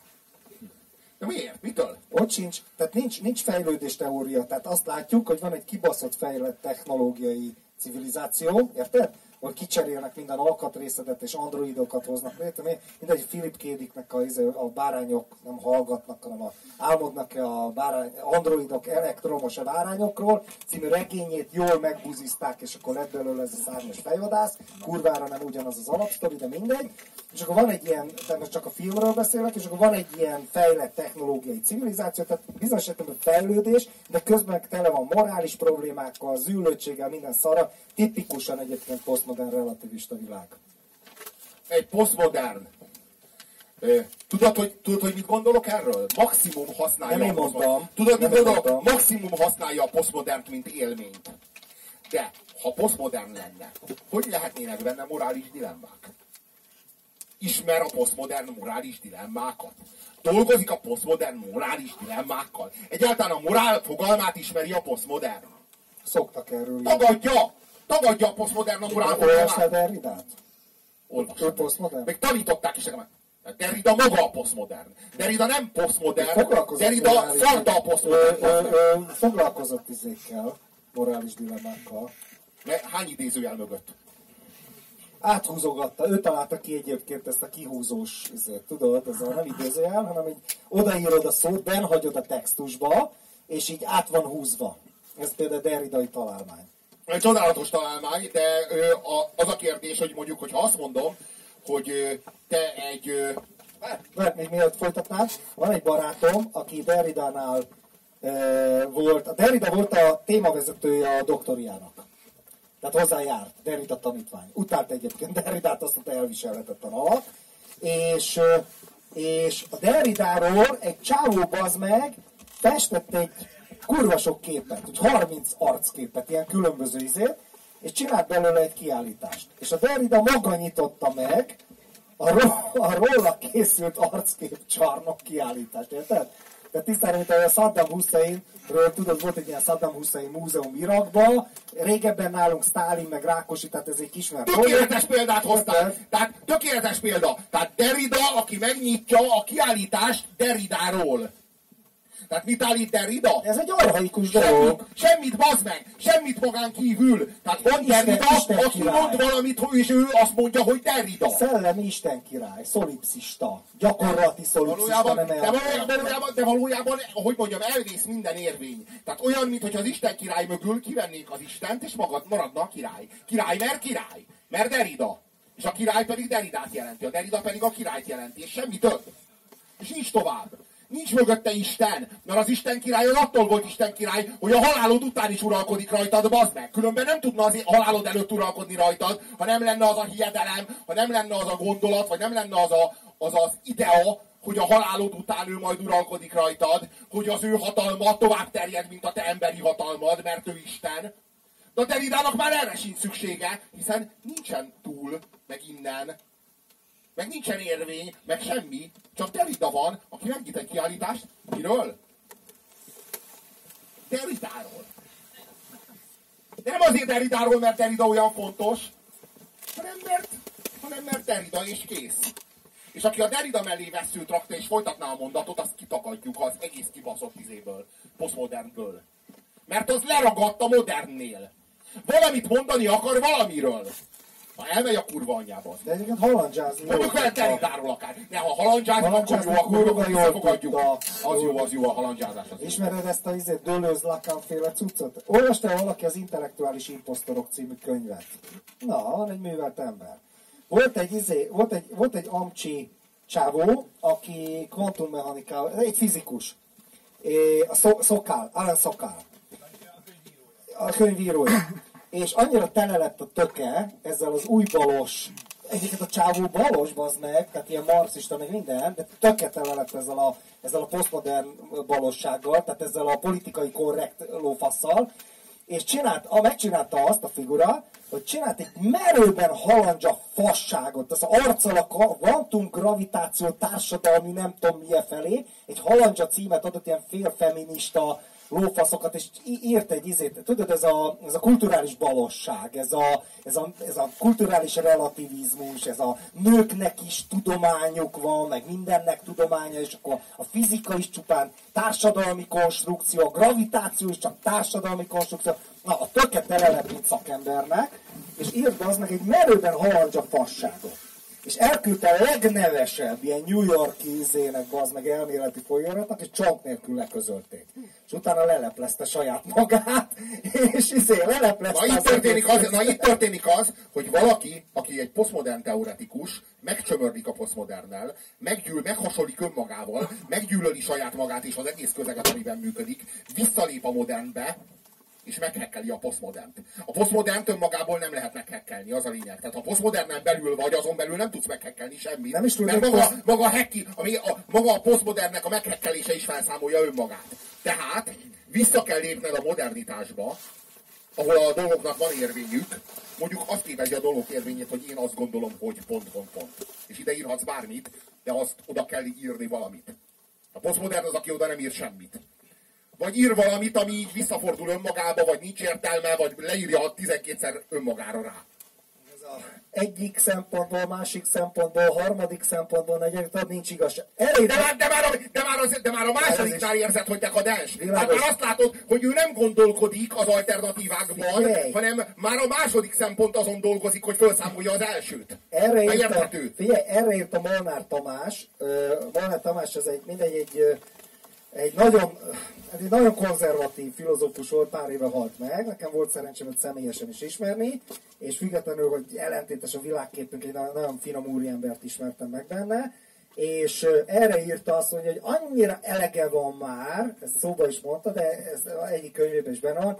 De miért? Mitől? Ott sincs, tehát nincs fejlődés teória. Tehát azt látjuk, hogy van egy kibaszott fejlett technológiai civilizáció, érted? Ahol kicserélnek minden alkatrészedet és androidokat hoznak létre. Mindegy, Philip K. Dicknek a bárányok nem hallgatnak, hanem álmodnak a androidok elektromos bárányokról című regényét jól megbuzizták, és akkor lett belőle ez a szárnyas fejvadász. Kurvára nem ugyanaz az alapsztori, de mindegy. És akkor van egy ilyen, tehát most csak a filmről beszélek, és akkor van egy ilyen fejlett technológiai civilizáció, tehát bizonyos esetben fejlődés, de közben tele van morális problémákkal, zűlöttséggel, minden szara, tipikusan egyébként posztmodern relativista világ. Egy posztmodern. Tudod, hogy mit gondolok erről? Maximum használja nem a posztmodern. Tudod, mit gondolok? Maximum használja a posztmodernt, mint élményt. De, ha posztmodern lenne, hogy lehetnének benne morális dilemmák? Ismer a posztmodern morális dilemmákat? Dolgozik a posztmodern morális dilemmákkal? Egyáltalán a morál fogalmát ismeri a posztmodern? Szoktak erről. Tagadja a posztmodern a morál fogalmát. Olvasd Derridát? Olvasd. Még tanították is nekem. Derrida maga a posztmodern. Derrida nem posztmodern, Derrida szarta a posztmodern. Foglalkozott izékkel, morális dilemmákkal. Hány idézőjel mögött? Áthúzogatta, ő találta ki egyébként ezt a kihúzós, tudod, ez a nem idézőjel, hanem így odaírod a szót, benhagyod a textusba, és így át van húzva. Ez például Derridai találmány. Egy csodálatos találmány, de az a kérdés, hogy mondjuk, hogyha azt mondom, hogy te egy... Mert még mielőtt folytatnád, van egy barátom, aki Derridánál volt, a Derrida volt a témavezetője a doktoriának. Tehát hozzájárt, Derrida tanítvány. Utált egyébként Derridát, azt mondta, elviselhetett a nap. És a Derridáról egy csávó bazd meg festett egy kurva sok képet, hogy 30 arcképet, ilyen különböző izét, és csinált belőle egy kiállítást. És a Derrida maga nyitotta meg a róla készült arckép csarnok kiállítást, érted? Tehát tisztára, mint a Saddam Husseinről, tudod, volt egy ilyen Saddam Hussein múzeum Irakban, régebben nálunk Sztálin meg Rákosi, tehát ez egy kismert. Tökéletes példát hoztál! Tehát tökéletes példa! Tehát Derrida, aki megnyitja a kiállítást Derridáról. Tehát mit állít Derrida? Ez egy archaikus dolog. Semmit bazd meg! Semmit magán kívül! Tehát van Derrida, aki mond valamit, és ő azt mondja, hogy Derrida. Szellemi Isten király, szolipszista. Gyakorlati szolipszista, nem de valójában, hogy mondjam, elvész minden érvény. Tehát olyan, mintha az Isten király mögül kivennék az Istent, és maradna a király. Király, mert Derrida. És a király pedig Derridát jelenti, a Derrida pedig a királyt jelenti, és semmi több. És nincs tovább. Nincs mögötte Isten, mert az Isten király az attól volt Isten király, hogy a halálod után is uralkodik rajtad, bazd meg. Különben nem tudna az halálod előtt uralkodni rajtad, ha nem lenne az a hiedelem, ha nem lenne az a gondolat, vagy nem lenne az idea, hogy a halálod után ő majd uralkodik rajtad, hogy az ő hatalma tovább terjed, mint a te emberi hatalmad, mert ő Isten. De a Derridának már erre sincs szüksége, hiszen nincsen túl, meg innen, meg nincsen érvény, meg semmi, csak Derrida van, aki megnyit egy kiállítást. Miről? Derridáról. De nem azért Derridáról, mert Derrida olyan fontos, hanem mert Derrida és kész. És aki a Derrida mellé vesszőt rakta és folytatná a mondatot, azt kitakadjuk az egész kibaszott izéből, posztmodernből. Mert az leragadt a modernnél. Valamit mondani akar valamiről. Ha elmegy a kurva anyjába. De egyébként halandzsázni. Mondjuk vele Derridáról akár. Ne, ha halandzsázni, akkor visszafogadjuk. Az jó a halandzsázás. Ismered ezt a Deleuze Lacan féle cuccot? Olvastál valaki az Intellektuális Imposztorok című könyvet? Na, van egy művelt ember. Volt egy amcsi csávó, aki kvantummechanikával, egy fizikus. Alan Sokal. A könyvírója. És annyira tele lett a töke ezzel az új balos, egyébként a csávó balos, bazd meg, tehát ilyen marxista, meg minden, de töke tele lett ezzel a posztmodern balossággal, tehát ezzel a politikai korrekt lófasszal, és megcsinálta azt a figura, hogy csinált egy merőben halandzsa fasságot, az arccal a kvantumgravitáció társadalmi nem tudom milyen felé, egy halandzsa címet adott, ilyen félfeminista lófaszokat, és írt egy izét, tudod, ez a kulturális balosság, ez a kulturális relativizmus, ez a nőknek is tudományuk van, meg mindennek tudománya, és akkor a fizika is csupán társadalmi konstrukció, a gravitáció is csak társadalmi konstrukció. Na, a töke tele lett, mint szakembernek, és írt be az meg egy merőben halandzsa fasságot. És elküldte a legnevesebb ilyen New York-i izének, az meg elméleti folyóiratnak, és csonk nélkül leközölték. És utána leleplezte saját magát, és leleplezte. Itt történik az, hogy valaki, aki egy posztmodern teoretikus, megcsömörlik a posztmodernnel, meghasonlik önmagával, meggyűlöli saját magát és az egész közeget, amiben működik, visszalép a modernbe, és meghekkeli a posztmodernt. A posztmodernt önmagából nem lehet meghekkelni, az a lényeg. Tehát ha a posztmodernen belül vagy, azon belül nem tudsz meghekkelni semmit. Nem is tudom, mert maga a posztmodernnek a meghekkelése is felszámolja önmagát. Tehát vissza kell lépned a modernitásba, ahol a dolgoknak van érvényük, mondjuk azt képezi a dolgok érvényét, hogy én azt gondolom, hogy pont. És ide írhatsz bármit, de azt oda kell írni valamit. A posztmodern az, aki oda nem ír semmit. Vagy ír valamit, ami így visszafordul önmagába, vagy nincs értelme, vagy leírja 12-szer önmagára rá. Ez a egyik szempontból, másik szempontból, harmadik szempontból, negyedik, nincs igazság. De már a másodiknál érzed, hogy dekadens. Hát már azt látod, hogy ő nem gondolkodik az alternatívákban, hanem már a második szempont azon dolgozik, hogy felszámolja az elsőt. Erre írt a Molnár Tamás. Molnár Tamás az egy nagyon konzervatív filozófus volt, pár éve halt meg, nekem volt szerencsém őt személyesen is ismerni, és függetlenül, hogy ellentétes a világképünk, egy nagyon finom úriembert ismertem meg benne, és erre írta azt, hogy annyira elege van már, ezt szóba is mondta, de ez egyik könyvében is benne van,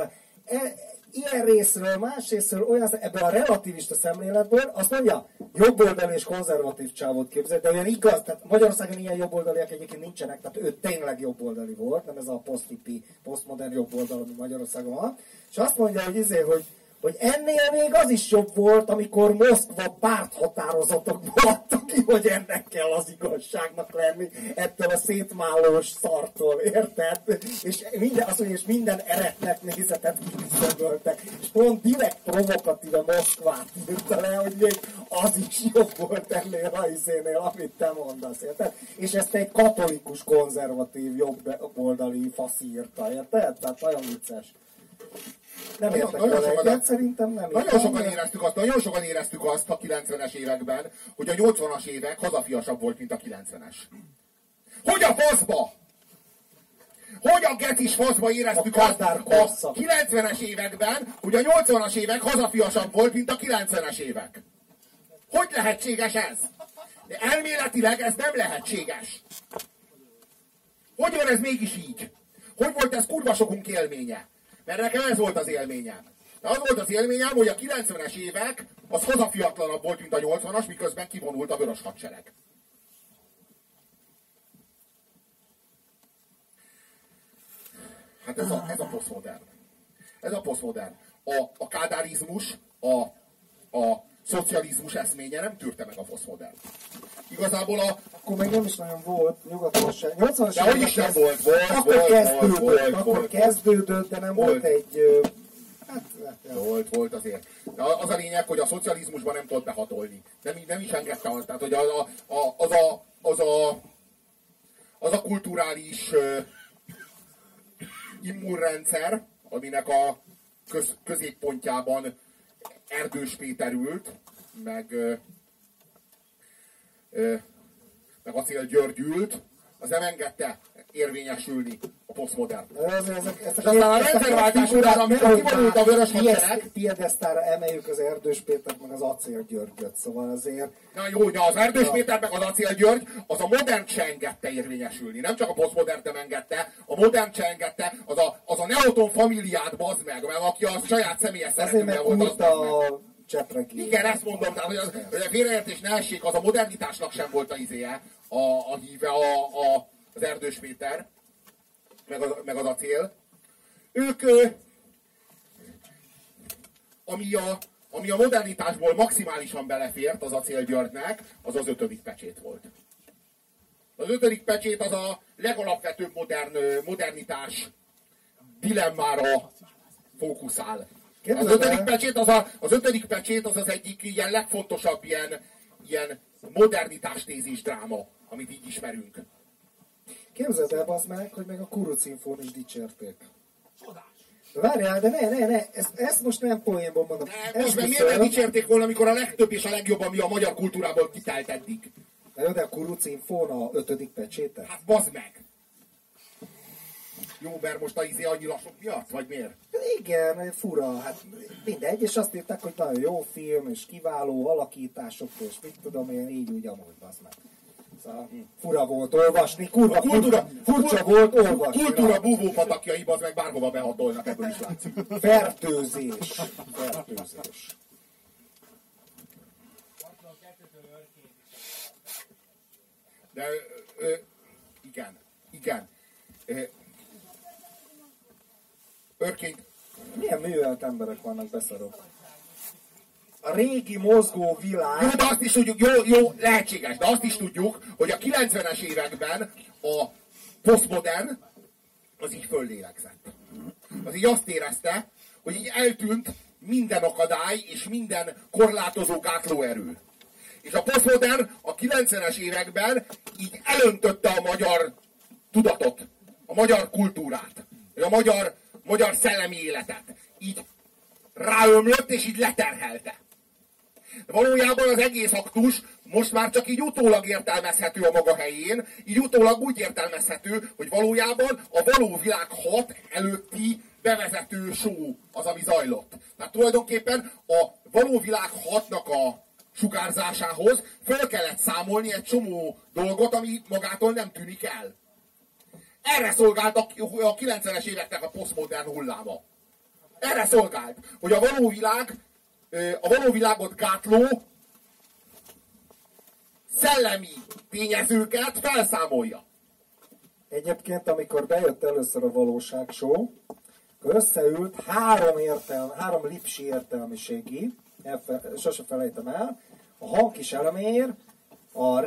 ilyen részről, más részről, ebből a relativista szemléletből, azt mondja, jobboldali és konzervatív csávot képzel, de olyan igaz, tehát Magyarországon ilyen jobboldaliak egyébként nincsenek, tehát ő tényleg jobboldali volt, nem ez a poszthipi, posztmodern jobboldal, ami Magyarországon van, és azt mondja, hogy ennél még az is jobb volt, amikor Moszkva párthatározatokból adta ki, hogy ennek kell az igazságnak lenni, ettől a szétmálós szartól, érted? És minden eretnek nézetet kiszögöltek. És pont direkt provokatíve Moszkvát írta le, hogy még az is jobb volt ennél a izénél, amit te mondasz, érted? És ezt egy katolikus, konzervatív, jobboldali fasz írta, érted? Tehát nagyon vicces. Nem nagyon sokan éreztük azt a 90-es években, hogy a 80-as évek hazafiasabb volt, mint a 90-es. Hogy a faszba? Hogy a getis faszba éreztük azt a 90-es években, hogy a 80-as évek hazafiasabb volt, mint a 90-es évek? Hogy lehetséges ez? De elméletileg ez nem lehetséges. Hogy van ez mégis így? Hogy volt ez kurva sokunk élménye? Mert nekem ez volt az élményem. De az volt az élményem, hogy a 90-es évek az hazafiatlanabb volt, mint a 80-as, miközben kivonult a Vörös Hadsereg. Hát ez a posztmodern. Ez a posztmodern. A kádárizmus, a szocializmus eszménye nem tűrte meg a posztmodern. Igazából akkor még nem is nagyon volt nyugatos se. 80-as de hogy is nem volt? Akkor kezdődött, de nem volt egy... Volt azért. De az a lényeg, hogy a szocializmusban nem tudott behatolni. Nem is engedte azt. Tehát, hogy az a kulturális immunrendszer, aminek a középpontjában Erdős Péter ült, meg Acél György ült, az nem engedte érvényesülni a posztmodern. Aztán a rendszerváltás után, amikor kivonult a Vörös Hadsereg... Piedesztára emeljük az Erdős Pétert, meg az Acél Györgyöt, szóval azért... Na jó, de az Erdős Péter meg az Acél György, az a modern se engedte érvényesülni. Nem csak a posztmodern nem engedte, a modern se engedte, az a Neoton familiát bazd meg, aki a saját személyes szeretője volt, az a Csepregi. Igen, ezt mondom, tehát, hogy a félreértés ne essék, az a modernitásnak sem volt a izéje, a híve az Erdős Péter, meg az Acél. Ők, ami a modernitásból maximálisan belefért az Acél Györgynek, az 5. pecsét volt. Az 5. pecsét az a legalapvetőbb modernitás dilemmára fókuszál. Az 5. pecsét az egyik ilyen legfontosabb ilyen modernitás tézis dráma, amit így ismerünk. Képzeld el, az meg, hogy meg a Kurucinfón is dicsérték. Várjál, de ne, ezt most nem poénból mondom. Most meg miért nem dicsérték volna, amikor a legtöbb és a legjobb, ami a magyar kultúrából kitelt eddig? De a Kurucinfón a 5. pecséte? Hát bazd meg! Jó, mert most a annyira sok miatt, vagy miért? Igen, fura, hát mindegy, és azt írták, hogy nagyon jó film, és kiváló alakítások, és mit tudom én, így úgy amúgy, bazd meg. Szóval fura volt olvasni, furcsa volt olvasni. Kultúra búvópatakjai, bazd meg bárhova behatolnak, ebből is látszik. Fertőzés. De igen. Örkény. Milyen művelt emberek vannak, beszarok. A régi mozgó világ... Jó, de azt is tudjuk, jó, lehetséges, de azt is tudjuk, hogy a 90-es években a posztmodern az így föllélegzett. Az így azt érezte, hogy így eltűnt minden akadály és minden korlátozó gátlóerő. És a posztmodern a 90-es években így elöntötte a magyar tudatot, a magyar kultúrát, a magyar szellemi életet. Így ráömlött és így leterhelte. De valójában az egész aktus most már csak így utólag értelmezhető a maga helyén, így utólag úgy értelmezhető, hogy valójában a való világ 6 előtti bevezető show az, ami zajlott. Tehát tulajdonképpen a való világ 6-nak a sugárzásához föl kellett számolni egy csomó dolgot, ami magától nem tűnik el. Erre szolgált a 90-es éveknek a posztmodern hulláma. Erre szolgált, hogy a való világot gátló szellemi tényezőket felszámolja. Egyébként, amikor bejött először a Valóság Show, akkor összeült három lipsi értelmiségi, sose felejtem el, a Hankis Elemér, a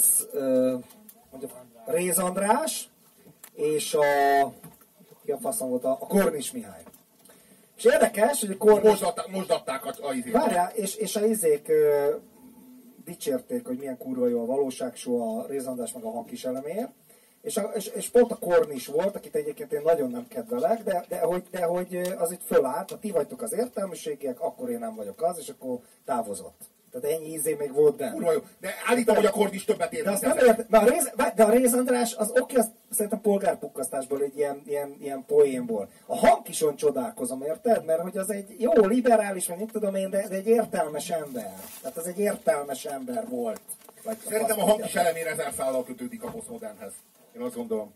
Réz András, és ki a faszom volt, a Kornis Mihály. És érdekes, hogy a Kornis... Most adták a izéket. Várjál, és a izék dicsérték, hogy milyen kurva jó a Valóság Show, a Réz András meg a Hankis Elemér. És pont a Kornis volt, akit egyébként én nagyon nem kedvelek, de hogy az itt fölállt, ha ti vagytok az értelmiségiek, akkor én nem vagyok az, és akkor távozott. Tehát ennyi ízé még volt benne. Kurva jó. De állítom, hogy a Kornis többet ér. De a Réz András, az oké, az szerintem polgárpukkasztásból, egy ilyen poénból. A Hankison csodálkozom, érted? Mert hogy az egy jó liberális, vagy nem tudom én, de egy értelmes ember. Tehát az egy értelmes ember volt. Szerintem a hang is elemére ezer szállal kötődik a posztmodernhez. Én azt gondolom.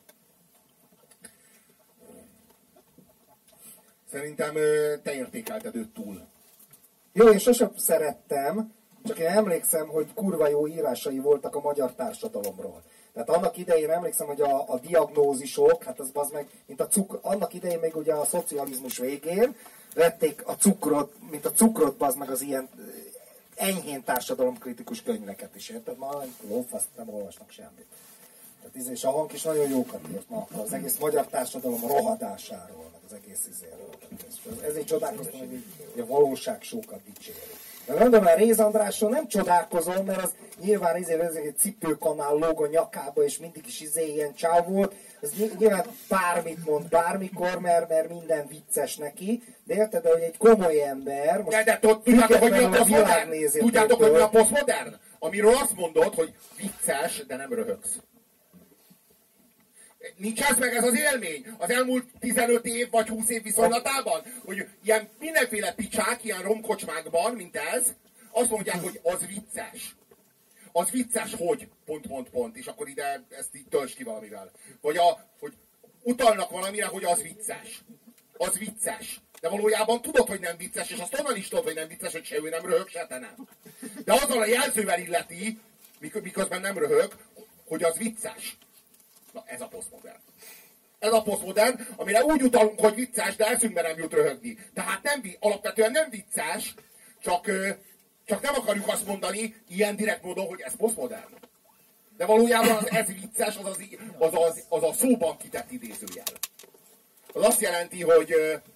Szerintem te értékelted őt túl. Jó, én sosem szerettem, csak én emlékszem, hogy kurva jó írásai voltak a magyar társadalomról. Tehát annak idején emlékszem, hogy a diagnózisok, hát az meg, mint a annak idején még ugye a szocializmus végén vették a cukrot, mint a cukrot, az meg az ilyen enyhén társadalomkritikus könyveket is, érted? Ma lófaszt nem olvasnak semmit. Tehát és a Hank is nagyon jókat írt ma az egész magyar társadalom rohadásáról, meg az egész izéről. Ezért csodálkoztam, hogy a valóság sokat dicséri. De mondom, a Réz Andrásról nem csodálkozom, mert az nyilván egy cipőkanál lóg a nyakába, és mindig is ilyen csáv volt. Ez nyilván bármit mond bármikor, mert minden vicces neki. De érted, de hogy egy komoly ember... De tudjátok, hogy mi a posztmodern? Tudjátok, hogy mi a posztmodern? Amiről azt mondod, hogy vicces, de nem röhögsz. Nincs ez meg ez az élmény az elmúlt 15 év vagy 20 év viszonylatában, hogy ilyen mindenféle picsák, ilyen romkocsmákban, mint ez, azt mondják, hogy az vicces. Az vicces, hogy... ... És akkor ide ezt így töltsd ki valamivel. Vagy hogy utalnak valamire, hogy az vicces. Az vicces. De valójában tudod, hogy nem vicces, és azt onnan is tudod, hogy nem vicces, hogy se ő nem röhög, se te nem. De azzal a jelzővel illeti, miközben nem röhög, hogy az vicces. Na, ez a posztmodern. Ez a posztmodern, amire úgy utalunk, hogy vicces, de eszünkbe nem jut röhögni. Tehát alapvetően nem vicces, csak nem akarjuk azt mondani ilyen direkt módon, hogy ez posztmodern. De valójában az ez vicces, az a szóban kitett idézőjel. Az azt jelenti, hogy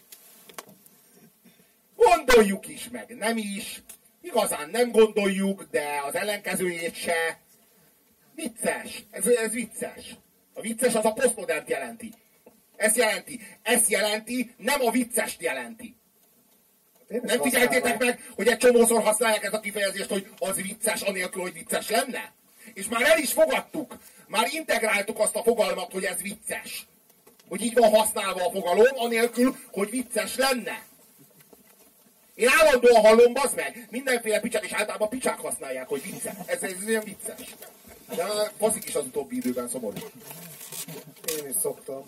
gondoljuk is meg, nem is, igazán nem gondoljuk, de az ellenkezőjét se. Vicces, ez vicces. A vicces az a posztmodernt jelenti. Ezt jelenti, nem a viccest jelenti. Nem figyeltétek meg, hogy egy csomószor használják ezt a kifejezést, hogy az vicces, anélkül, hogy vicces lenne? És már el is fogadtuk, már integráltuk azt a fogalmat, hogy ez vicces. Hogy így van használva a fogalom, anélkül, hogy vicces lenne. Én állandóan hallom, bazd meg, mindenféle picsák, és általában picsák használják, hogy vicces. Ez olyan vicces. De faszik is az utóbbi időben szomorú. Én is szoktam.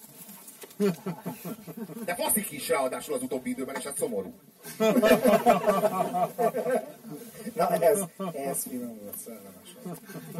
De faszik is ráadásul az utóbbi időben, és ez szomorú. Na ez finom volt, szellemes volt.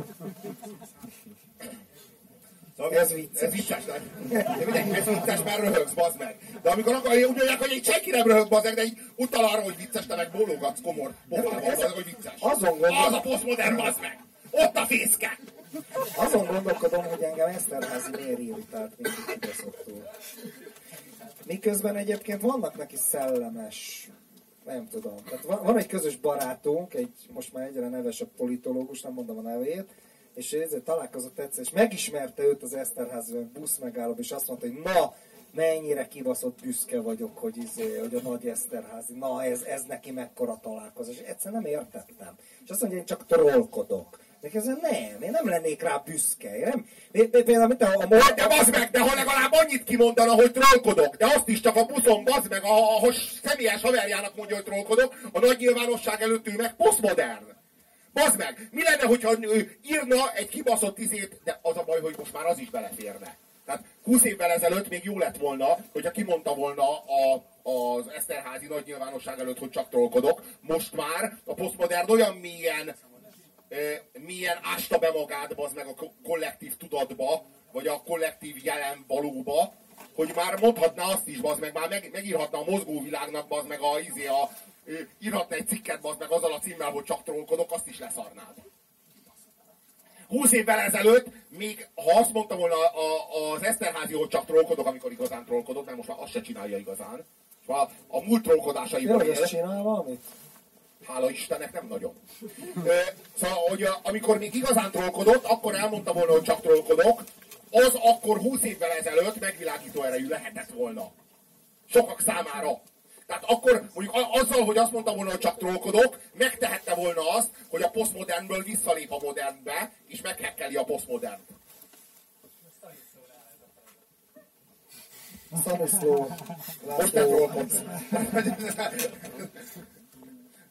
Szóval ez vicces. Ez vicces, ez vicces, mert röhögsz, bazd meg. De amikor úgy mondják, hogy egy senki nem röhög, bazd meg, de így utal arra, hogy vicces, te meg bólogatsz komor pofával, hogy vicces. Az a posztmodern, bazd meg! Ott a fészke! Azon gondolkodom, hogy engem Eszterházy miért irritált mindig kibaszottul. Miközben egyébként vannak neki szellemes, nem tudom. Tehát van egy közös barátunk, egy most már egyre nevesebb politológus, nem mondom a nevét, és ezért találkozott egyszer, és megismerte őt az Eszterházy buszmegállóban, és azt mondta, hogy na, mennyire kibaszott büszke vagyok, hogy a nagy Eszterházy, na ez neki mekkora találkozás. És egyszer nem értettem. És azt mondja, én csak trollkodok. De közben én nem lennék rá büszke. De bazd meg, de ha legalább annyit kimondana, hogy trollkodok, de azt is csak a buszon, bazd meg, ahol személyes haverjának mondja, hogy trollkodok, a nagy nyilvánosság előtt ő meg posztmodern. Bazd meg, mi lenne, hogyha ő írna egy kibaszott izét, de az a baj, hogy most már az is beleférne. Tehát 20 évvel ezelőtt még jó lett volna, hogyha kimondta volna az Eszterházy nagy nyilvánosság előtt, hogy csak trollkodok. Most már a posztmodern olyan milyen ásta be magát, bazd meg, a kollektív tudatba, vagy a kollektív jelen valóba, hogy már mondhatná azt is, bazd meg, már megírhatna a mozgóvilágnak, bazd meg, írhatna egy cikket, bazd meg azzal a címmel, hogy csak trollkodok, azt is leszarnád. 20 évvel ezelőtt, még ha azt mondta volna az Eszterházy, hogy csak trollkodok, amikor igazán trollkodok, mert most már azt se csinálja igazán. És a múlt trollkodásaiból él. Csinál valamit? Hála Istennek nem nagyon. Szóval, hogy amikor még igazán trollkodott, akkor elmondta volna, hogy csak trollkodok, az akkor 20 évvel ezelőtt megvilágító erejű lehetett volna. Sokak számára. Tehát akkor mondjuk azzal, hogy azt mondta volna, hogy csak trollkodok, megtehette volna azt, hogy a posztmodernből visszalép a modernbe, és meghekkeli a posztmodernt. Szaniszló. Most nem trollkodsz.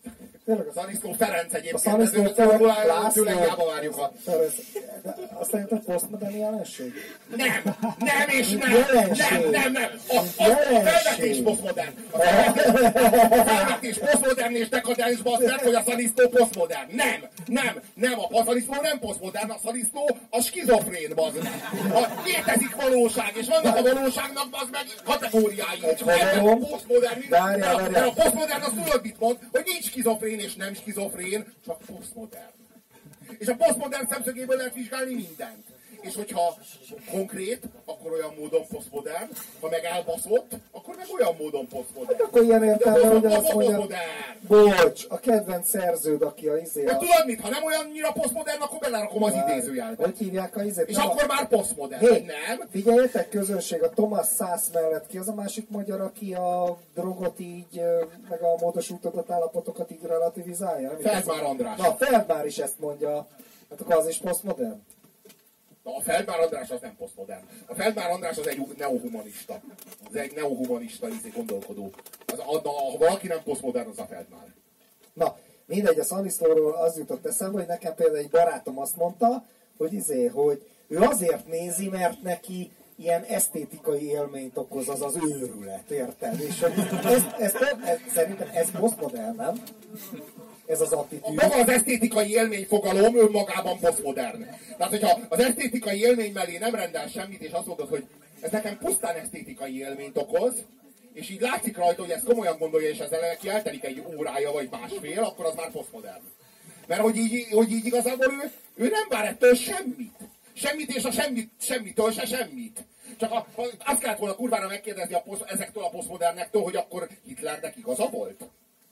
Tényleg A Szaniszló Ferenc egyébként. A Szaniszló Ferenc László. tőle hiába várjuk a... Azt szerinted posztmodern jelenség? Nem és nem! Jelenség. Nem! A felvetés posztmodern! A felvetés posztmodern és dekadens basszert, hogy a Szaniszló posztmodern. Nem! A Szaniszló nem posztmodern, a Szaniszló a skizofrén, bazd meg. Létezik valóság, és vannak a valóságnak, bazd meg, kategóriái. Egy haverom. Mert a posztmodern azt tudod mit mond, hogy nincs skizofrén és nem skizofrén, csak posztmodern. És a posztmodern szemszögéből lehet vizsgálni mindent. És hogyha konkrét, akkor olyan módon posztmodern, ha meg elbaszott, akkor meg olyan módon posztmodern. Hát akkor ilyen értelme, hogy azt mondja, posztmodern. bocs, a kedvenc szerződ, aki a izé Hát a... tudod mit, ha nem olyannyira posztmodern, akkor belerakom az idézőjelbe. Hogy hívják a izét? És akkor már posztmodern, Hé, nem? figyeljetek, közönség, a Thomas Szász mellett ki az a másik magyar, aki a drogot így, meg a módosított állapotokat így relativizálja? Feldmár András. Na, Feldmár is ezt mondja. Hát akkor az is posztmodern? Na, a Feldmár András az nem posztmodern. A Feldmár András az egy neohumanista. Az egy neohumanista gondolkodó. Ha valaki nem posztmodern, az a Feldmár. Na, mindegy, a Szaniszlóról az jutott eszembe, hogy nekem például egy barátom azt mondta, hogy ő azért nézi, mert neki ilyen esztétikai élményt okoz az őrület, érted? És hogy szerintem ez posztmodern, nem? Ez az attitűd. Maga az esztétikai élmény fogalom önmagában posztmodern. Tehát, hogyha az esztétikai élmény mellé nem rendel semmit, és azt mondod, hogy ez nekem pusztán esztétikai élményt okoz, és így látszik rajta, hogy ezt komolyan gondolja, és ezzel neki eltelik egy órája, vagy másfél, akkor az már posztmodern. Mert hogy így igazából ő nem vár ettől semmit. Semmit, és a semmitől se semmit. Csak azt kellett volna kurvára megkérdezni ezektől a posztmodernektől, hogy akkor Hitlernek igaza volt.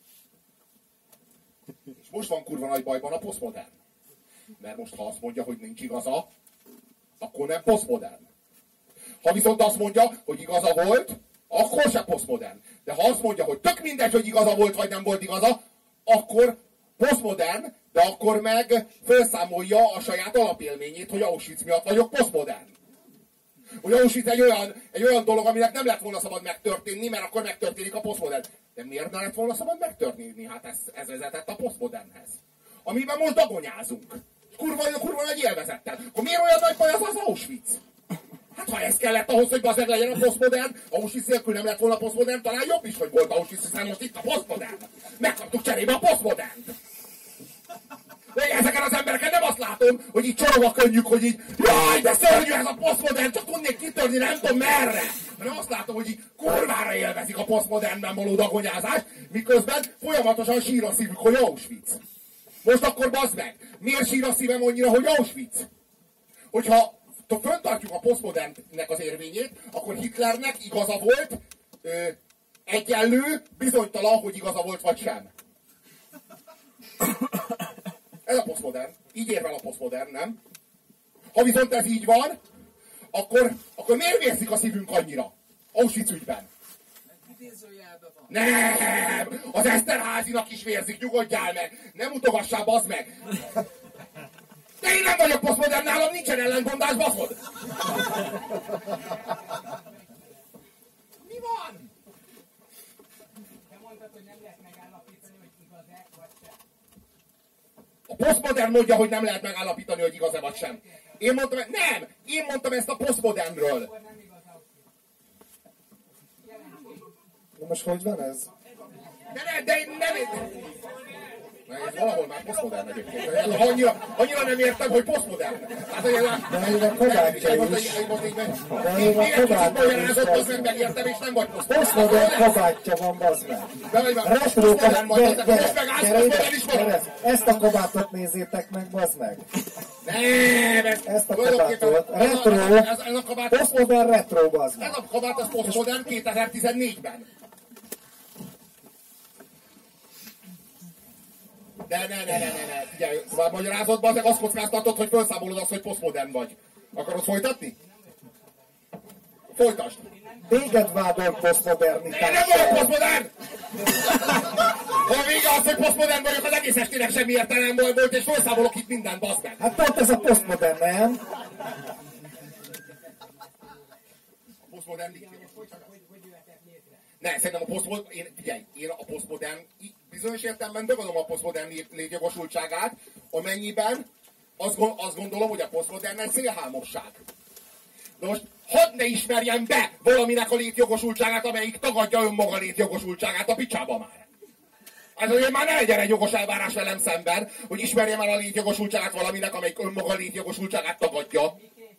És most van kurva nagy bajban a posztmodern. Mert most ha azt mondja, hogy nincs igaza, akkor nem posztmodern. Ha viszont azt mondja, hogy igaza volt, akkor se posztmodern. De ha azt mondja, hogy tök mindegy, hogy igaza volt vagy nem volt igaza, akkor posztmodern, de akkor meg felszámolja a saját alapélményét, hogy Auschwitz miatt vagyok posztmodern. Hogy Auschwitz egy olyan dolog, aminek nem lett volna szabad megtörténni, mert akkor megtörténik a posztmodern. De miért ne lett volna szabad megtörténni? Hát ez vezetett a posztmodernhez. Amiben most dagonyázunk. Kurva nagy élvezettel. Akkor miért olyan nagy baj az Auschwitz? Hát ha ez kellett ahhoz, hogy bazeg legyen a posztmodern, Auschwitz nélkül nem lett volna a posztmodern, talán jobb is, hogy volt Auschwitz, hiszen most itt a posztmodern. Megkaptuk cserébe a posztmodernt. De ezeken az embereken nem azt látom, hogy így csorog a könnyük, hogy így jaj, de szörnyű ez a posztmodern, csak tudnék kitörni, nem tudom merre. Hanem azt látom, hogy így kurvára élvezik a posztmodernben való dagonyázást, miközben folyamatosan sír a szívük, hogy Auschwitz. Most akkor bazd meg, miért sír a szívem annyira, hogy Auschwitz? Hogyha föntartjuk a posztmodernnek az érvényét, akkor Hitlernek igaza volt, egyenlő, bizonytalan, hogy igaza volt vagy sem. Ez a posztmodern. Így érvel a posztmodern, nem? Ha viszont ez így van, akkor miért vérzik a szívünk annyira? Auschwitz ügyben. Nem! Az Eszterházinak is vérzik, nyugodjál meg! Nem utogassál, bazd meg! De én nem vagyok posztmodern, nálam nincsen ellentmondás, baszod! Mi van? Te mondtad, hogy nem lehet megállapítani, hogy igaz-e vagy sem. A posztmodern mondja, hogy nem lehet megállapítani, hogy igaz-e vagy sem. Én mondtam ezt a posztmodernről. Na most hogy van ez? De ez valahol már posztmodern egyébként. Annyira nem értem, hogy posztmodern. Hát, de még a kabátja is. Még egy kicsit magyarázott, az meg megértem, és nem vagy posztmodern. Posztmodern kabátja van, bazd meg. Retro kabát. Ezt a kabátot nézzétek meg, bazd meg. Nem, ezt a kabátot. Retro. Posztmodern retro, bazd meg. Ez a kabát, az posztmodern 2014-ben. Ne. Figyelj, szóval magyarázod, bazeg, azt kockáztatod, hogy felszámolod azt, hogy posztmodern vagy. Akarod folytatni? Folytasd! Téged vádol posztmodernitással. Nem vagyok posztmodern! Ha vége az, hogy posztmodern vagyok, az egész estének semmi értelem volt, és felszámolok itt mindent, bazd meg! Hát pont ez a posztmodern, nem? A posztmodern Igen, hogy létjogosultságát? hogy jöhetek létre. Ne, szerintem a posztmodern, én a posztmodern, bizonyos értelemben megadom a posztmodern létjogosultságát, amennyiben azt gondolom, hogy a posztmodern egy szélhámosság. De most hadd ne ismerjen be valaminek a létjogosultságát, amelyik tagadja önmaga létjogosultságát a picsába már. Ez azért már ne legyen egy jogos elvárás velem szemben, hogy ismerjem el a létjogosultságát valaminek, amelyik önmaga létjogosultságát tagadja.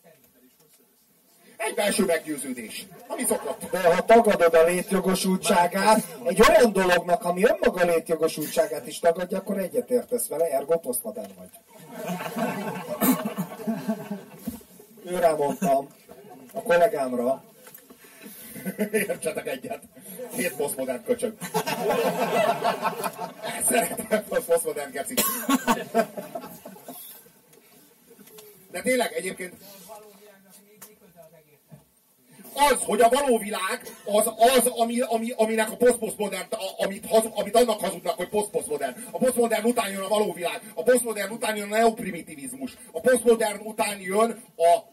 Egy belső meggyőződés, ami szokott. De ha tagadod a létjogosultságát, egy olyan dolognak, ami önmaga létjogosultságát is tagadja, akkor egyetértesz vele, ergo posztmodern vagy. Őrá mondtam, a kollégámra. Értsetek egyet. 7 posztmodern köcsög. Szeretem a posztmodern kecik. De tényleg egyébként az, hogy a való világ az aminek a posztmodern, amit annak hazudnak, hogy posztmodern. A posztmodern után jön a való világ. A posztmodern után jön a neoprimitivizmus. A posztmodern után jön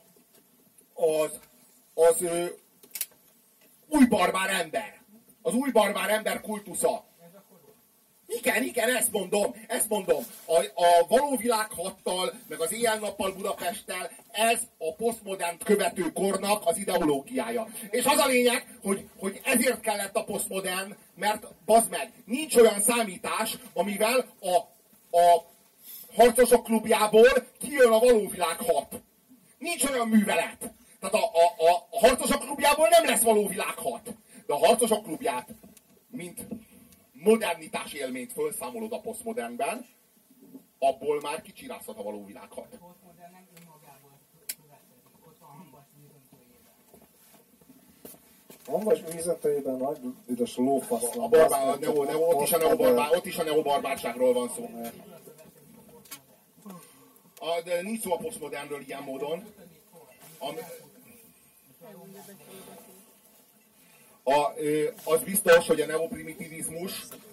az új barbár ember. Az új barbár ember kultusza. Igen, ezt mondom. A való világhattal, meg az éjjel-nappal Budapesttel, ez a posztmodernt követő kornak az ideológiája. És az a lényeg, hogy ezért kellett a posztmodern, mert bazd meg, nincs olyan számítás, amivel a harcosok klubjából kijön a való világ hat. Nincs olyan művelet. Tehát a harcosok klubjából nem lesz való világ hat. De a harcosok klubját, mint modernitás élményt felszámolod a posztmodernben, abból már kicsirázhat a való világ hat. A posztmodern nem önmagából következik, ott a hambas vízöntőjében. Hambas vízöntőjében nagy üdös lófasz van. Ott is a neobarbárságról van szó. De nincs szó a posztmodernről ilyen módon. Az biztos, hogy a neoprimitivizmus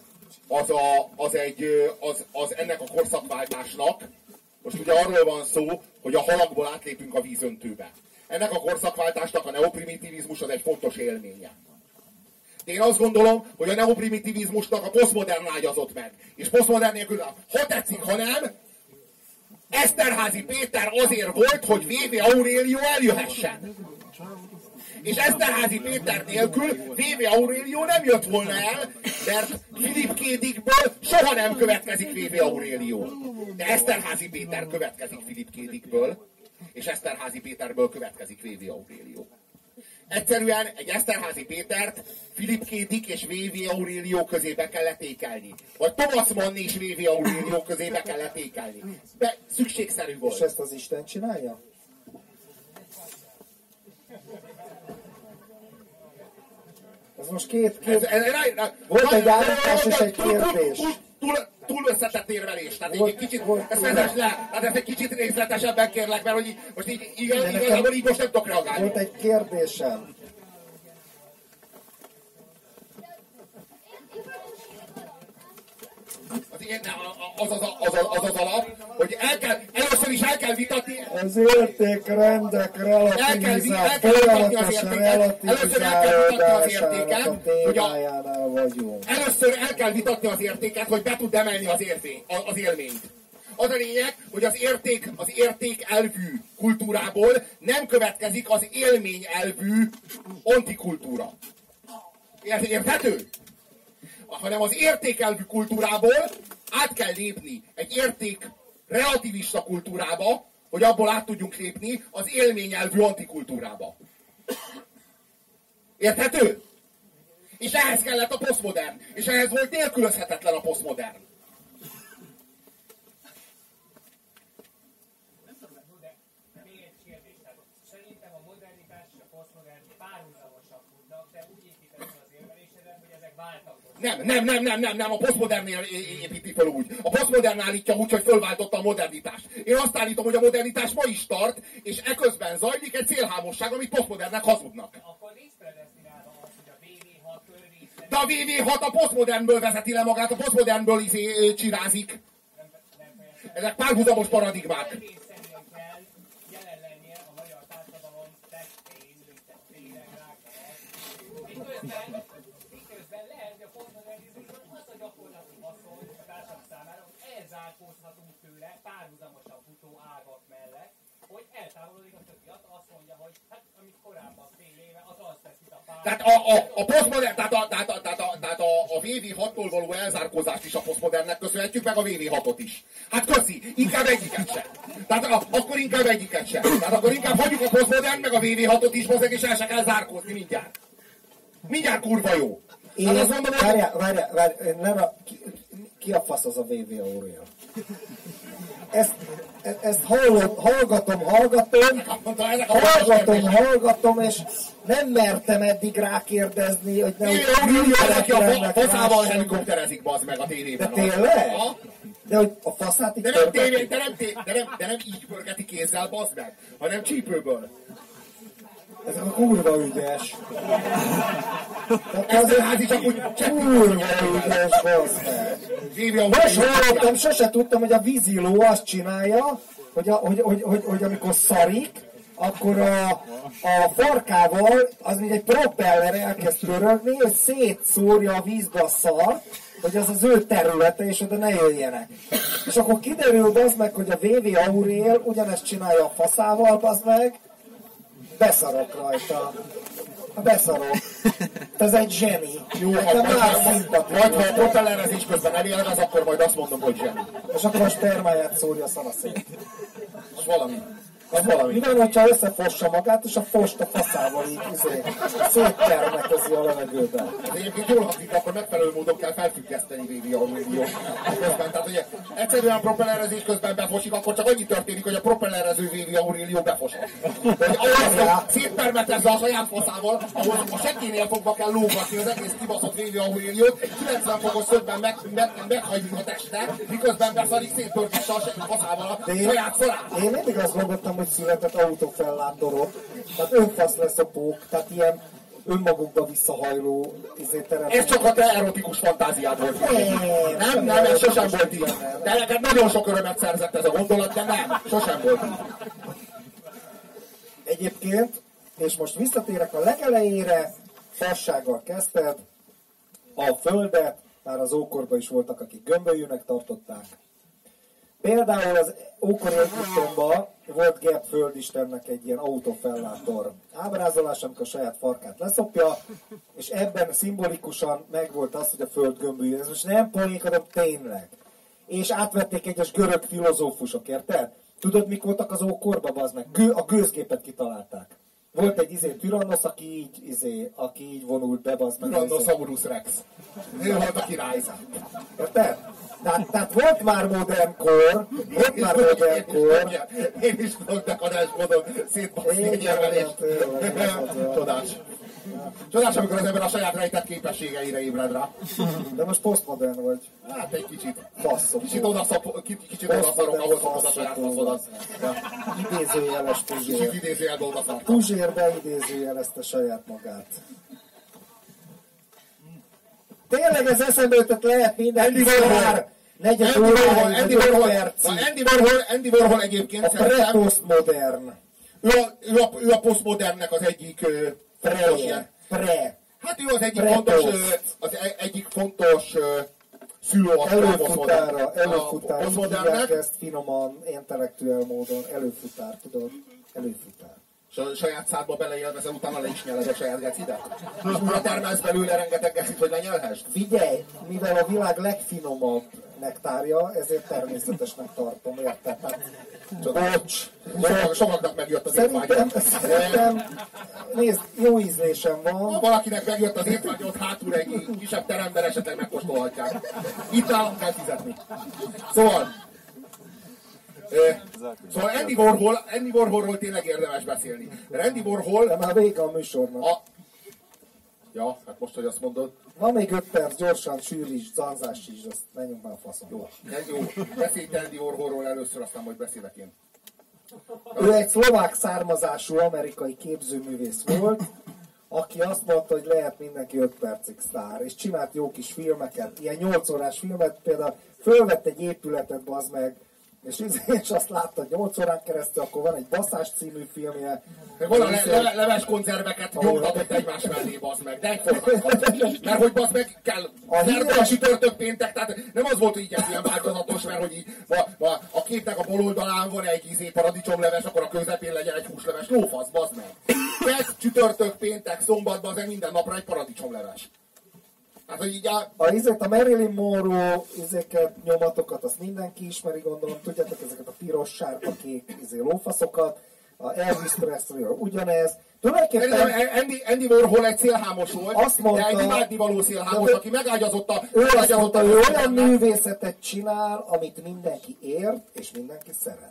az ennek a korszakváltásnak, most ugye arról van szó, hogy a halakból átlépünk a vízöntőbe. Ennek a korszakváltásnak a neoprimitivizmus az egy fontos élménye. De én azt gondolom, hogy a neoprimitivizmusnak a posztmodern ágyazott meg. És posztmodern nélkül, ha tetszik, ha nem, Eszterházy Péter azért volt, hogy V.V. Aurélio eljöhessen. És Eszterházy Péter nélkül V.V. Aurélio nem jött volna el, mert Philipp Kédikből soha nem következik V.V. Aurélio. De Eszterházy Péter következik Philipp Kédikből, és Eszterházy Péterből következik V.V. Aurélio. Egyszerűen egy Eszterházy Pétert Philipp Kédik és V.V. Aurélio közébe kellett ékelni. Vagy Thomas Mann és V.V. Aurélio közébe kellett ékelni. De szükségszerű volt. És ezt az Isten csinálja? Ez most két... Volt egy állítás és egy kérdés. Túl összetett érvelés. Tehát egy kicsit, ezt vezess le, hát ezt egy kicsit részletesebben kérlek, mert hogy most így igazából így most nem tudok reagálni. Volt egy kérdésem. Az alap, hogy először is el kell vitatni. Az értékrendek folyamatosan relativizálódásának a témájánál vagyunk. Először el kell vitatni az értéket, hogy be tud emelni az élményt. Az a lényeg, hogy az érték elvű kultúrából nem következik az élmény elvű antikultúra. Érthető? Hanem az értékelvű kultúrából át kell lépni egy érték relativista kultúrába, hogy abból át tudjunk lépni az élményelvű antikultúrába. Érthető? És ehhez kellett a posztmodern. És ehhez volt nélkülözhetetlen a posztmodern. Szerintem a modernitás és a posztmodern párhuzamosan futnak, de úgy építenek az érvelésedet, hogy ezek váltak. Nem, a posztmodernnél építi fel úgy. A posztmodern állítja úgy, hogy fölváltotta a modernitást. Én azt állítom, hogy a modernitás ma is tart, és eközben zajlik egy célhámosság, amit posztmodernnek hazudnak. Akkor nincs predesztinálva az, hogy a VV6-től részt. De a VV6 a posztmodernből vezeti le magát, a posztmodernből csirázik. Ezek párhuzamos paradigmák. Egészen kell jelen lennie a magyar társadalom testén, tényleg miközben lehet, hogy a posztmodernizmusban az a gyakorlati haszon a társadalom számára, hogy elzárkózhatunk tőle párhuzamosan futó ágak mellett, hogy eltávolodik a többi. Azt mondja, hogy hát amit korábban fél éve, az azt teszi a pár. Tehát a posztmodern, tehát a VV6-tól való elzárkózást is a posztmodernnek köszönhetjük, meg a VV6-ot is. Hát köszi, inkább egyiket sem. Tehát akkor inkább egyiket sem. Tehát akkor inkább hagyjuk a posztmodern, meg a VV6-ot is, mozog, és el se kell zárkózni mindjárt. Mindjárt kurva jó. Hát azt mondom, hogy... Várjál, ki a fasz az a VV Aurél? Ezt hallgatom, és nem mertem eddig rákérdezni, hogy nem... Aki a faszával helikopterezik, bazd meg a tévében. De tényleg? De hogy a faszát így de nem így pörgeti kézzel, bazd meg, hanem csípőből. Ez a kurva ügyes. Ez házi csak úgy kurva ügyes, bazd meg. Most hallottam, sose tudtam, hogy a víziló azt csinálja, hogy amikor szarik, akkor a farkával, az mint egy propeller elkezd pörögni, és szétszórja a vízbe a szart, hogy az az ő területe, és oda ne jöjjenek. És akkor kiderül, bazd meg, hogy a VV Aurél ugyanezt csinálja a faszával, bazd meg, beszarok rajta. Beszarok. Ez egy zseni. Jó, majd ha a propellerezés közben elélvez, akkor majd azt mondom, hogy zseni. És akkor a spermáját szórja szanaszét. Az valami. Az valami. Mi van, hogyha összefossa magát, és a fost a faszával így széttermetezi a levegőben. Ez egyébként jól hangzik, akkor megfelelő módon kell felfüggeszteni VV Auréliót. Tehát ugye egyszerűen propellerezés közben befosik, akkor csak annyi történik, hogy a propellerező VV Aurélió befosik. Hogy ahhoz szétpermetezze a saját faszával, ahol a sekkénél fogva kell lógatni az egész kibaszott VV Auréliót, 90 fokos szögben meghagyni a teste, miközben beszarik szétpörgesse a faszával a saját szorát. Én mindig azt gondoltam, hogy született autófellátorok. Tehát önfasz lesz a pók, tehát ilyen önmagukba visszahajló terem. Ez csak a te erotikus fantáziád volt. Nem, ez sosem volt így. De neked nagyon sok örömet szerzett ez a gondolat, de nem, sosem volt így. Egyébként, és most visszatérek a legelejére, fassággal kezdted, a Földet, már az ókorban is voltak, akik gömbölyűnek tartották. Például az ókori Egyiptomban volt Geb Földistennek egy ilyen autófellátor ábrázolás, amikor a saját farkát leszopja, és ebben szimbolikusan megvolt az, hogy a Föld gömbölyű. Ez most nem poénk, hanem tényleg. És átvették egyes görög filozófusok, érted? Tudod, mik voltak az ókorban, bazd meg? A gőzgépet kitalálták. Volt egy Tyrannosz, aki így vonult be, bazd meg. Tyrannosaurus Rex. Ő volt a király. Érted? Tehát volt már modern kor, Én is tudok dekadásmódon szétbaszni egy érvelést. Csodás. Csodás, amikor az ember a saját rejtett képességeire ébred rá. De most posztmodern vagy. Hát egy kicsit. Faszom. Kicsit odaszarok ahhoz, hogy a saját faszodat. Idézőjeles Puzsér. Kicsit idézőjelbe odaszarok. Puzsér beidézőjelezte saját magát. Tényleg ez eszembe jutott, lehet mindenki már 4 óráig, Andy Warhol egyébként a pre-postmodern. Ő a posztmodernnek az egyik Hát ő az egyik fontos szülőapja a posztmodernnek. Ezt finoman, intellektuál módon, előfutár, tudod? Előfutár. Saját szádba beleélvezel, utána le is nyeled a saját gecidet? És újra termelsz belőle rengeteg gecit, hogy lenyelhessd? Figyelj, mivel a világ legfinomabb nektárja, ezért természetesnek tartom, érted? Bocs! Sokaknak megjött az étvágyat. Szerintem, nézd, jó ízlésem van. Ha valakinek megjött az étvágyat, hátul egy kisebb teremben esetleg megkóstolhatják. Itt nálam kell fizetni. Szóval Andy Warholról tényleg érdemes beszélni. Mert Andy Warhol... De már vége a műsornak. Ja, hát most, hogy azt mondod. Van még 5 perc, gyorsan sűríts, zanzásíts, azt menjünk már a faszomba. Jó, beszélj Andy Warholról először, aztán majd beszélek én. Ő egy szlovák származású amerikai képzőművész volt, aki azt mondta, hogy lehet mindenki 5 percig sztár, és csinált jó kis filmeket, ilyen 8 órás filmet, például fölvett egy épületet, bazd meg, és azt látta 8 órán keresztül, akkor van egy Baszás című filmje. Leves konzerveket nyomtatott egymás mellé, bazd meg. de egyformán. Mert hogy basz meg kell szerda, csütörtök, péntek, tehát nem az volt, hogy így ez ilyen változatos, mert hogy így a képnek a bal oldalán van egy paradicsomleves, akkor a közepén legyen egy húsleves. Lófasz, bazd meg. Kedd, csütörtök, péntek, szombatban az minden napra egy paradicsomleves. Hát, hogy így a Marilyn Monroe nyomatokat, azt mindenki ismeri, gondolom, tudjátok, ezeket a piros, sárga, kék lófaszokat, a Elvis Presley ugyanez. Tulajdonképpen Andy Warhol egy szélhámos volt, azt mondta, de egy imádnivaló szélhámos, aki megágyazott a... Ő azt mondta, ő olyan művészetet csinál, amit mindenki ért, és mindenki szeret.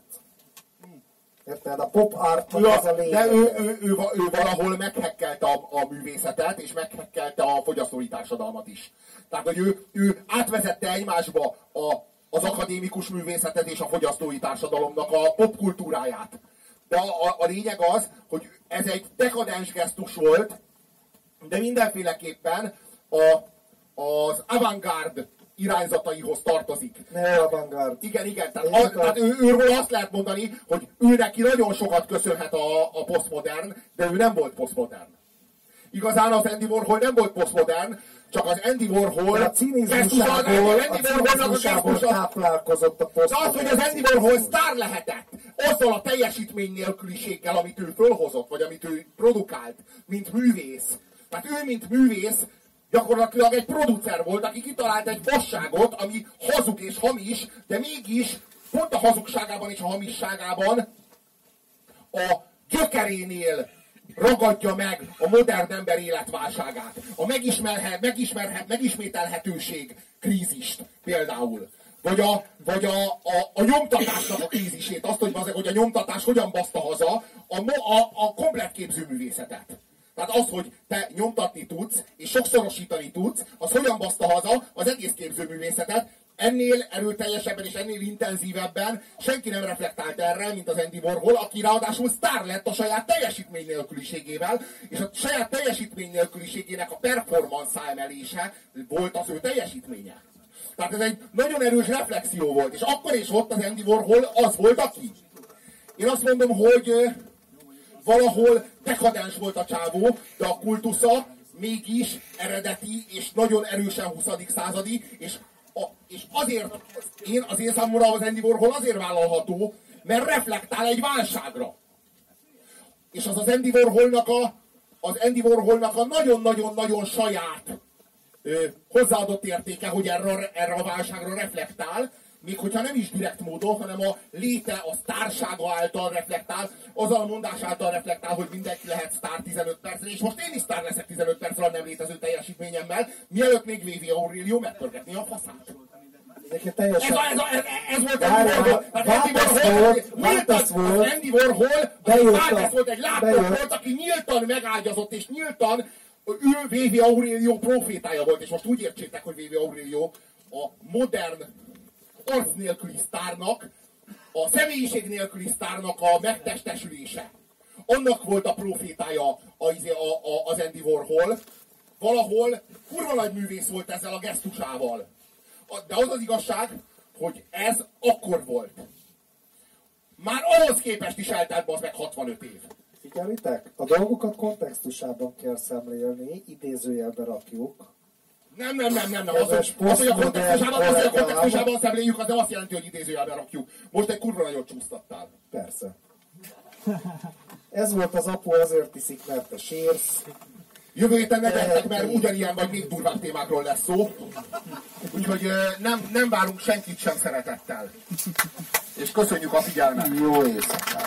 Érted? A pop artnak az a lényeg. De ő valahol meghekkelte a művészetet, és meghekkelte a fogyasztói társadalmat is. Tehát, hogy ő átvezette egymásba az akadémikus művészetet és a fogyasztói társadalomnak a popkultúráját. De a lényeg az, hogy ez egy dekadens gesztus volt, de mindenféleképpen az avantgárd irányzataihoz tartozik. Ne avantgárd. Igen. Tehát őről azt lehet mondani, hogy ő neki nagyon sokat köszönhet a posztmodern, de ő nem volt posztmodern. Igazán az Andy Warhol nem volt posztmodern, csak az Andy Warhol a cinizmusából táplálkozott a posztmodern. De az, hogy az Andy Warhol sztár lehetett, azzal a teljesítmény nélküliséggel, amit ő fölhozott, vagy amit ő produkált, mint művész. Tehát ő, mint művész, gyakorlatilag egy producer volt, aki kitalált egy fasságot, ami hazug és hamis, de mégis pont a hazugságában és a hamisságában a gyökerénél ragadja meg a modern ember életválságát. A megismételhetőség krízist például. Vagy a nyomtatásnak a krízisét. Azt, hogy a nyomtatás hogyan baszta haza a komplett képzőművészetet. Tehát az, hogy te nyomtatni tudsz, és sokszorosítani tudsz, az hogyan baszta haza az egész képzőművészetet. Ennél erőteljesebben és ennél intenzívebben senki nem reflektált erre, mint az Andy Warhol, aki ráadásul sztár lett a saját teljesítmény nélküliségével, és a saját teljesítmény nélküliségének a performance emelése volt az ő teljesítménye. Tehát ez egy nagyon erős reflexió volt, és akkor és ott az Andy Warhol az volt, aki. Én azt mondom, hogy valahol dekadens volt a csávó, de a kultusza mégis eredeti és nagyon erősen 20. századi, és azért az én számomra az Andy Warhol azért vállalható, mert reflektál egy válságra. És az Andy Warholnak a nagyon-nagyon-nagyon saját hozzáadott értéke, hogy erre a válságra reflektál, még hogyha nem is direkt módon, hanem a léte, a sztársága által reflektál, azzal a mondás által reflektál, hogy mindenki lehet sztár 15 percre, és most én is sztár leszek 15 percre a nem létező teljesítményemmel, mielőtt még V.V. Aurelio megpörgetné a faszát. Ez volt Andy Warhol, volt egy láptop volt, aki nyíltan megágyazott, és nyíltan ő V.V. Aurelio profétája volt, és most úgy értsétek, hogy V.V. Aurelio a modern arc nélküli sztárnak, a személyiség nélküli sztárnak a megtestesülése. Annak volt a profétája az Andy Warhol. Valahol kurva nagy művész volt ezzel a gesztusával. De az az igazság, hogy ez akkor volt. Már ahhoz képest is eltelt az meg 65 év. Figyelitek, a dolgokat kontextusában kell szemlélni, idézőjelbe rakjuk. Nem. Az, hogy a kontextusában szemléljük, az nem azt jelenti, hogy idézőjelben rakjuk. Most egy kurva nagyot csúsztattál. Persze. Ez volt az apu, azért iszik, mert te sírsz. Jövő héten nevettek, mert ugyanilyen vagy még durvább témákról lesz szó. Úgyhogy nem várunk senkit sem szeretettel. És köszönjük a figyelmet. Jó éjszakát.